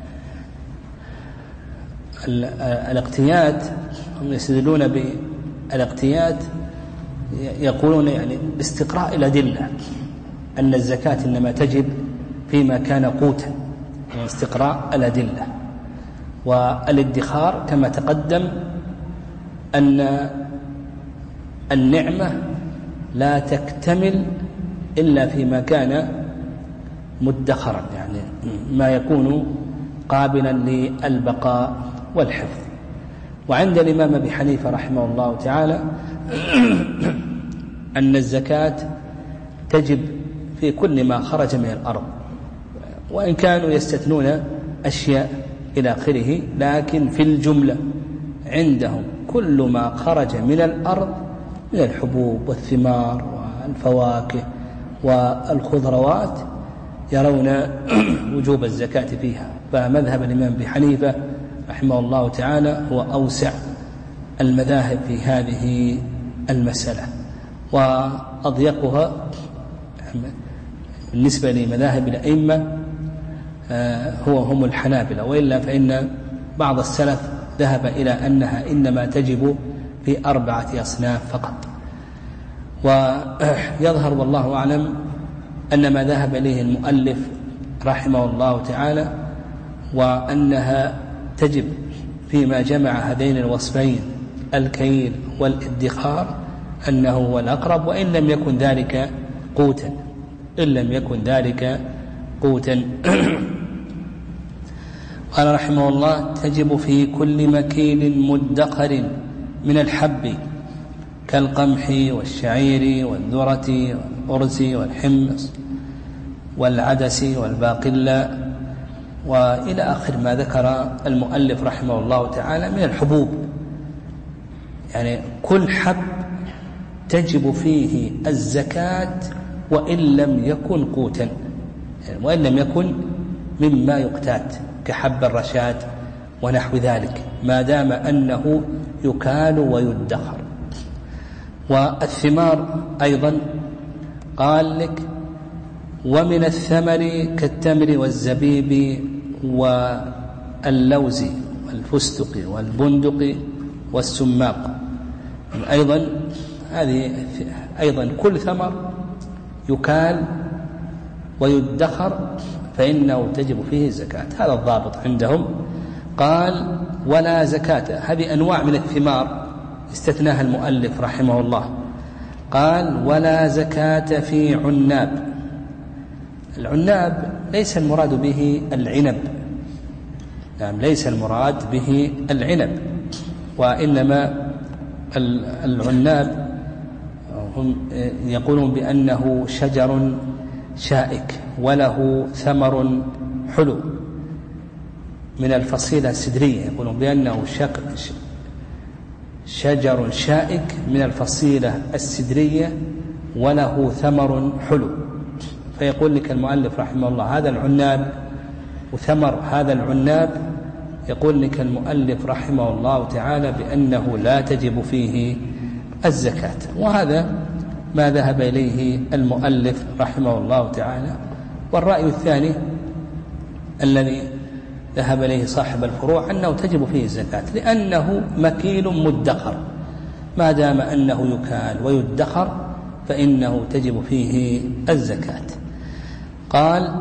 الاقتيات هم يستدلون بالاقتيات، يقولون يعني باستقراء الأدلة أن الزكاة إنما تجب فيما كان قوتا، يعني استقراء الأدلة. والادخار كما تقدم أن النعمة لا تكتمل إلا فيما كان مدخرا، يعني ما يكون قابلا للبقاء والحفظ. وعند الإمام أبي حنيفة رحمه الله تعالى أن الزكاة تجب في كل ما خرج من الأرض، وإن كانوا يستثنون أشياء إلى آخره، لكن في الجملة عندهم كل ما خرج من الأرض من الحبوب والثمار والفواكه والخضروات يرون وجوب الزكاة فيها. فمذهب الإمام أبي حنيفة رحمه الله تعالى هو أوسع المذاهب في هذه المسألة، وأضيقها بالنسبة لمذاهب الأئمة هو هم الحنابلة، وإلا فإن بعض السلف ذهب إلى أنها إنما تجب في أربعة أصناف فقط. ويظهر والله أعلم أن ما ذهب إليه المؤلف رحمه الله تعالى وأنها تجب فيما جمع هذين الوصفين الكيل والادخار أنه هو الأقرب، وإن لم يكن ذلك قوتا إن لم يكن ذلك قوتا قال رحمه الله: تجب في كل مكيل مدخر من الحب كالقمح والشعير والذرة والأرز والحمص والعدس والباقلة، وإلى آخر ما ذكر المؤلف رحمه الله تعالى من الحبوب. يعني كل حب تجب فيه الزكاة وإن لم يكن قوتا، يعني وإن لم يكن مما يقتات كحب الرشاد ونحو ذلك، ما دام أنه يكال ويدخر. والثمار أيضا قال لك: ومن الثمر كالتمر والزبيب واللوز والفستق والبندق والسماق. أيضا هذه أيضا كل ثمر يكال ويدخر فإنه تجب فيه الزكاة. هذا الضابط عندهم. قال: ولا زكاة. هذه أنواع من الثمار استثناها المؤلف رحمه الله. قال: ولا زكاة في عناب. العناب ليس المراد به العنب، نعم ليس المراد به العنب، وإنما العناب هم يقولون بأنه شجر شائك وله ثمر حلو من الفصيلة السدرية، يقولون بأنه شجر شائك من الفصيلة السدرية وله ثمر حلو. فيقول لك المؤلف رحمه الله: هذا العناب وثمر هذا العناب، يقول لك المؤلف رحمه الله تعالى بأنه لا تجب فيه الزكاة. وهذا ما ذهب إليه المؤلف رحمه الله تعالى. والرأي الثاني الذي ذهب إليه صاحب الفروع أنه تجب فيه الزكاة، لأنه مكيل مدخر، ما دام أنه يكال ويدخر فإنه تجب فيه الزكاة. قال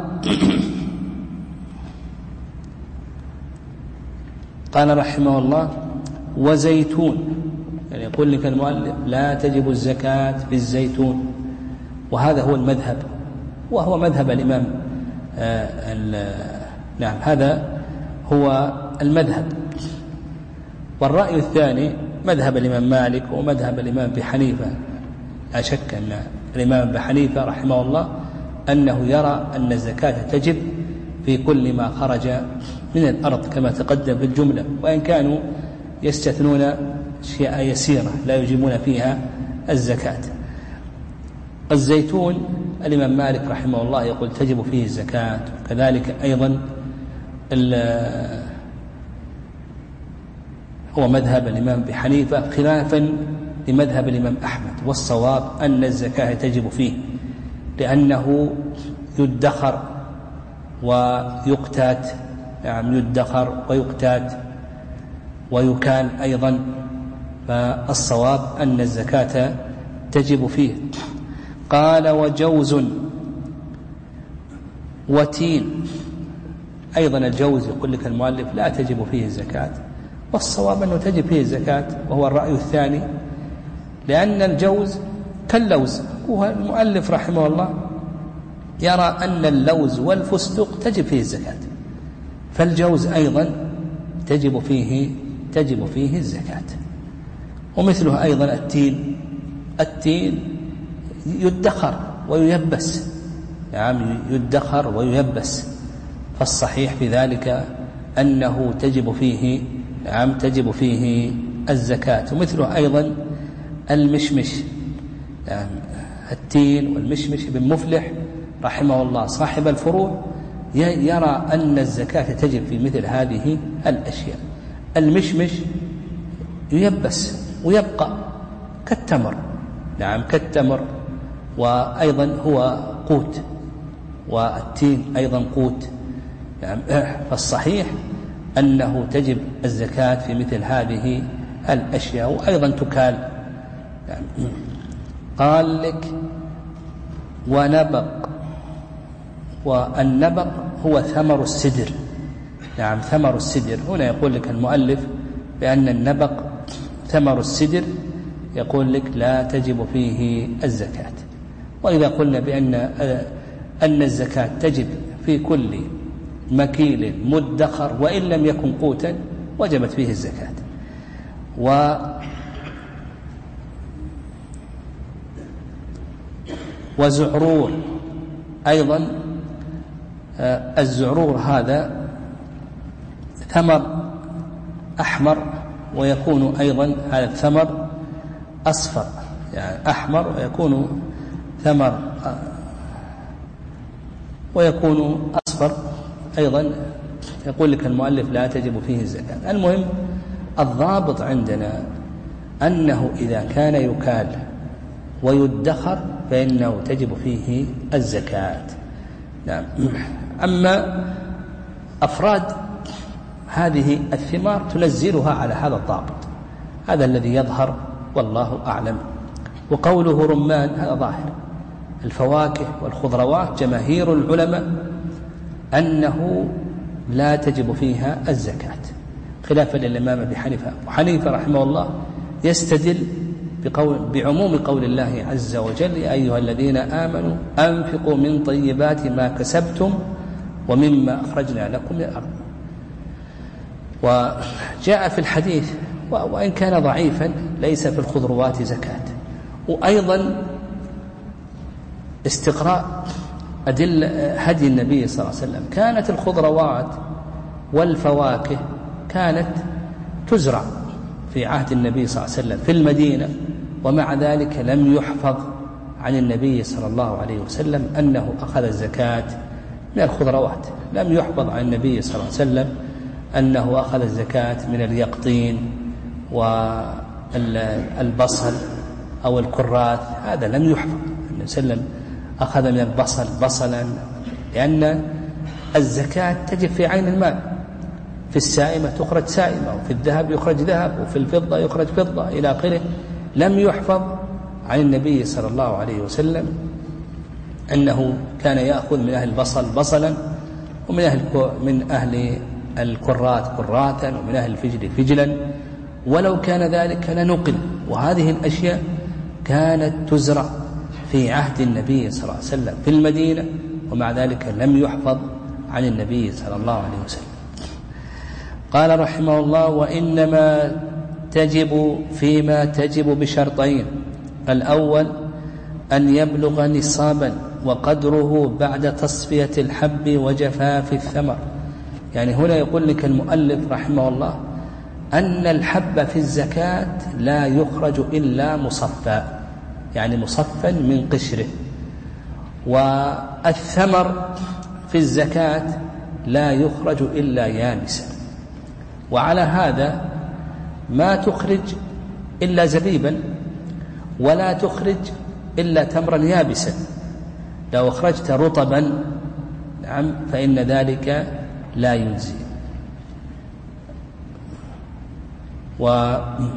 قال رحمه الله: وزيتون. يعني يقول لك المؤلف لا تجب الزكاة في الزيتون، وهذا هو المذهب، وهو مذهب الإمام آه نعم هذا هو المذهب. والرأي الثاني مذهب الإمام مالك ومذهب الإمام أبي حنيفة. لا شك أن الإمام أبي حنيفة رحمه الله أنه يرى أن الزكاة تجب في كل ما خرج من الأرض كما تقدم بالجملة، وإن كانوا يستثنون أشياء يسيرة لا يجيبون فيها الزكاة. الزيتون الإمام مالك رحمه الله يقول تجب فيه الزكاة، وكذلك أيضا هو مذهب الإمام أبي حنيفة خلافا لمذهب الإمام أحمد. والصواب أن الزكاة تجب فيه لأنه يدخر ويقتات، يعني يدخر ويقتات ويكال أيضا، فالصواب أن الزكاة تجب فيه. قال: وجوز وتين. أيضا الجوز يقول لك المؤلف لا تجب فيه الزكاة، والصواب أنه تجب فيه الزكاة، وهو الرأي الثاني، لأن الجوز كاللوز. والمؤلف رحمه الله يرى أن اللوز والفستق تجب فيه الزكاة، فالجوز أيضا تجب فيه تجب فيه الزكاة. ومثله أيضا التين. التين يدخر وييبس، نعم يدخر وييبس، فالصحيح في ذلك أنه تجب فيه نعم تجب فيه الزكاة. ومثله أيضا المشمش، يعني التين والمشمش. ابن مفلح رحمه الله صاحب الفروع يرى أن الزكاة تجب في مثل هذه الأشياء. المشمش ييبس ويبقى كالتمر، نعم كالتمر، وأيضا هو قوت، والتين أيضا قوت، يعني فالصحيح أنه تجب الزكاة في مثل هذه الأشياء، وأيضا تكال. يعني قال لك ونبق، والنبق هو ثمر السدر، نعم ثمر السدر. هنا يقول لك المؤلف بأن النبق ثمر السدر، يقول لك لا تجب فيه الزكاة. وإذا قلنا بأن أن الزكاة تجب في كل مكيل مدخر وإن لم يكن قوتا وجبت فيه الزكاة. و وزعرور أيضا، الزعرور هذا ثمر أحمر، ويكون أيضا هذا الثمر أصفر، يعني أحمر ويكون ثمر ويكون أصفر أيضا. يقول لك المؤلف لا تجب فيه الزكاة. المهم الضابط عندنا أنه إذا كان يكال ويدخر فإنه تجب فيه الزكاة. نعم. أما أفراد هذه الثمار تنزلها على هذا الضابط، هذا الذي يظهر والله أعلم. وقوله رمان هذا ظاهر. الفواكه والخضروات جماهير العلماء أنه لا تجب فيها الزكاة، خلافا للإمام أبي حنيفة. وحنيفة رحمه الله يستدل بقول بعموم قول الله عز وجل يا أيها الذين آمنوا أنفقوا من طيبات ما كسبتم ومما أخرجنا لكم من الأرض. وجاء في الحديث وإن كان ضعيفا ليس في الخضروات زكاة. وأيضا استقراء أدل هدي النبي صلى الله عليه وسلم، كانت الخضروات والفواكه كانت تزرع في عهد النبي صلى الله عليه وسلم في المدينة، ومع ذلك لم يحفظ عن النبي صلى الله عليه وسلم أنه أخذ الزكاة من الخضروات. لم يحفظ عن النبي صلى الله عليه وسلم أنه أخذ الزكاة من اليقطين والبصل أو الكراث، هذا لم يحفظ. النبي صلى الله عليه وسلم أخذ من البصل بصلا، لأن الزكاة تجب في عين المال. في السائمة تخرج سائمة، وفي الذهب يخرج ذهب، وفي الفضة يخرج فضة إلى آخره. لم يحفظ عن النبي صلى الله عليه وسلم أنه كان يأخذ من أهل البصل بصلا، ومن أهل من أهل الكرات كراتا، ومن أهل الفجل فجلا، ولو كان ذلك لنقل. وهذه الأشياء كانت تزرع في عهد النبي صلى الله عليه وسلم في المدينة، ومع ذلك لم يحفظ عن النبي صلى الله عليه وسلم. قال رحمه الله وإنما تجب فيما تجب بشرطين: الأول أن يبلغ نصابا وقدره بعد تصفية الحب وجفاف الثمر. يعني هنا يقول لك المؤلف رحمه الله أن الحب في الزكاة لا يخرج إلا مصفى، يعني مصفى من قشره، والثمر في الزكاة لا يخرج إلا يابسا. وعلى هذا ما تخرج إلا زبيبا، ولا تخرج إلا تمرا يابسا. لو أخرجت رطبا نعم فإن ذلك لا يجزي. ونعم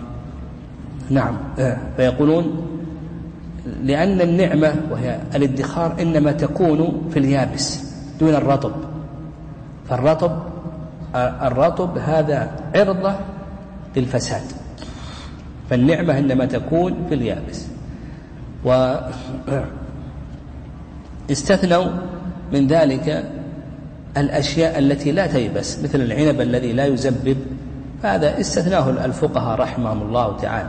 فيقولون لأن النعمة وهي الادخار إنما تكون في اليابس دون الرطب، فالرطب الرطب هذا عرضة للفساد، فالنعمة إنما تكون في اليابس. واستثنوا من ذلك الأشياء التي لا تيبس مثل العنب الذي لا يزبب، هذا استثناه الفقهاء رحمهم الله تعالى.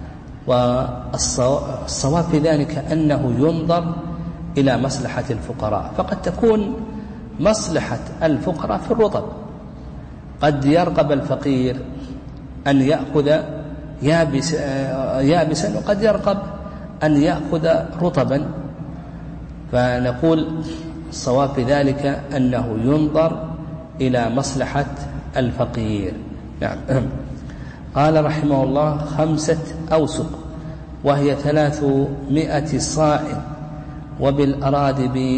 والصواب في ذلك أنه ينظر إلى مصلحة الفقراء، فقد تكون مصلحة الفقراء في الرطب، قد يرغب الفقير أن يأخذ يابس يابسا وقد يرغب أن يأخذ رطبا، فنقول الصواب في ذلك أنه ينظر إلى مصلحة الفقير. نعم. قال رحمه الله: خمسة أوسق وهي ثلاثمائة صاع، وبالأرادب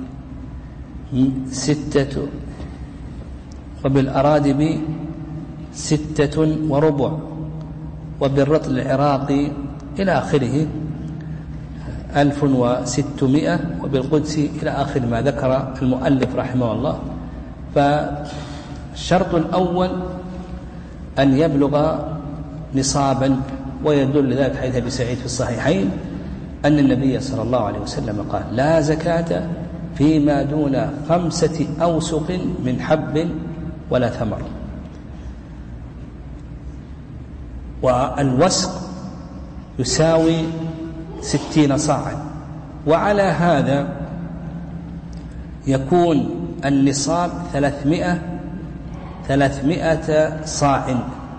ستة وبالأرادب ستة وربع، وبالرطل العراقي إلى آخره ألف وستمائة، وبالقدس إلى آخر ما ذكر المؤلف رحمه الله. فالشرط الأول أن يبلغ نصابا، ويدل ذلك حديث أبي سعيد في الصحيحين أن النبي صلى الله عليه وسلم قال: لا زكاة فيما دون خمسة أوسق من حب ولا ثمر. والوسق يساوي ستين صاعا، وعلى هذا يكون النصاب ثلاثمائة ثلاثمائة صاع.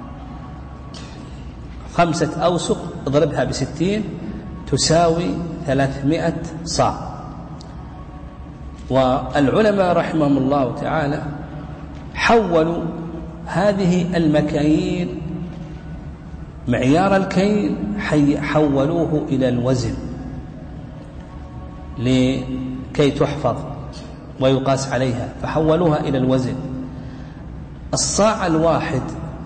خمسة أوسق اضربها بستين تساوي ثلاثمائة صاع. والعلماء رحمهم الله تعالى حولوا هذه المكاييل، معيار الكيل حولوه إلى الوزن لكي تحفظ ويقاس عليها، فحولوها إلى الوزن. الصاع الواحد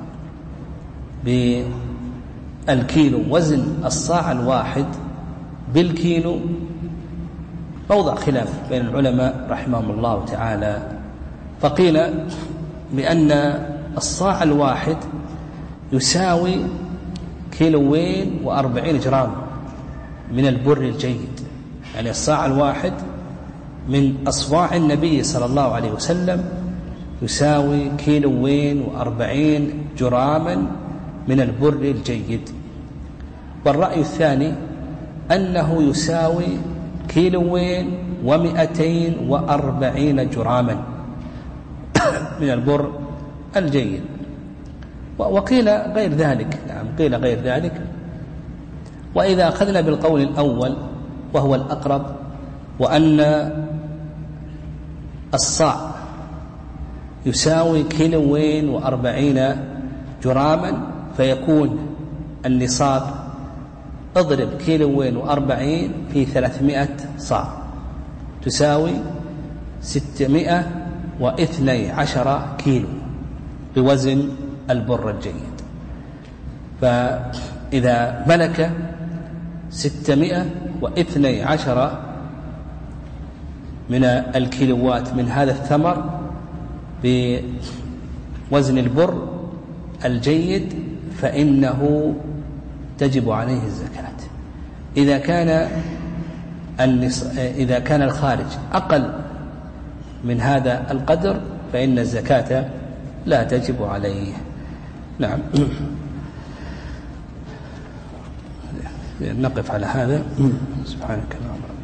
بالكيلو، وزن الصاع الواحد بالكيلو موضع خلاف بين العلماء رحمهم الله تعالى. فقيل بأن الصاع الواحد يساوي كيلوين وأربعين جرام من البر الجيد، يعني الصاع الواحد من أصواع النبي صلى الله عليه وسلم يساوي كيلوين وأربعين جراما من البر الجيد. والرأي الثاني أنه يساوي كيلوين ومئتين وأربعين جراما من البر الجيد. وقيل غير ذلك، نعم قيل غير ذلك. وإذا أخذنا بالقول الأول وهو الأقرب، وأن الصاع يساوي كيلوين وأربعين جراما، فيكون النصاب اضرب كيلوين وأربعين في ثلاثمائة صاع تساوي ستمائة واثني عشر كيلو بوزن البر الجيد. فإذا ملك ستمائة واثني عشر من الكيلوات من هذا الثمر بوزن البر الجيد فإنه تجب عليه الزكاة. إذا كان إذا كان الخارج أقل من هذا القدر فإن الزكاة لا تجب عليه. نعم. نقف على هذا. سبحانك اللهم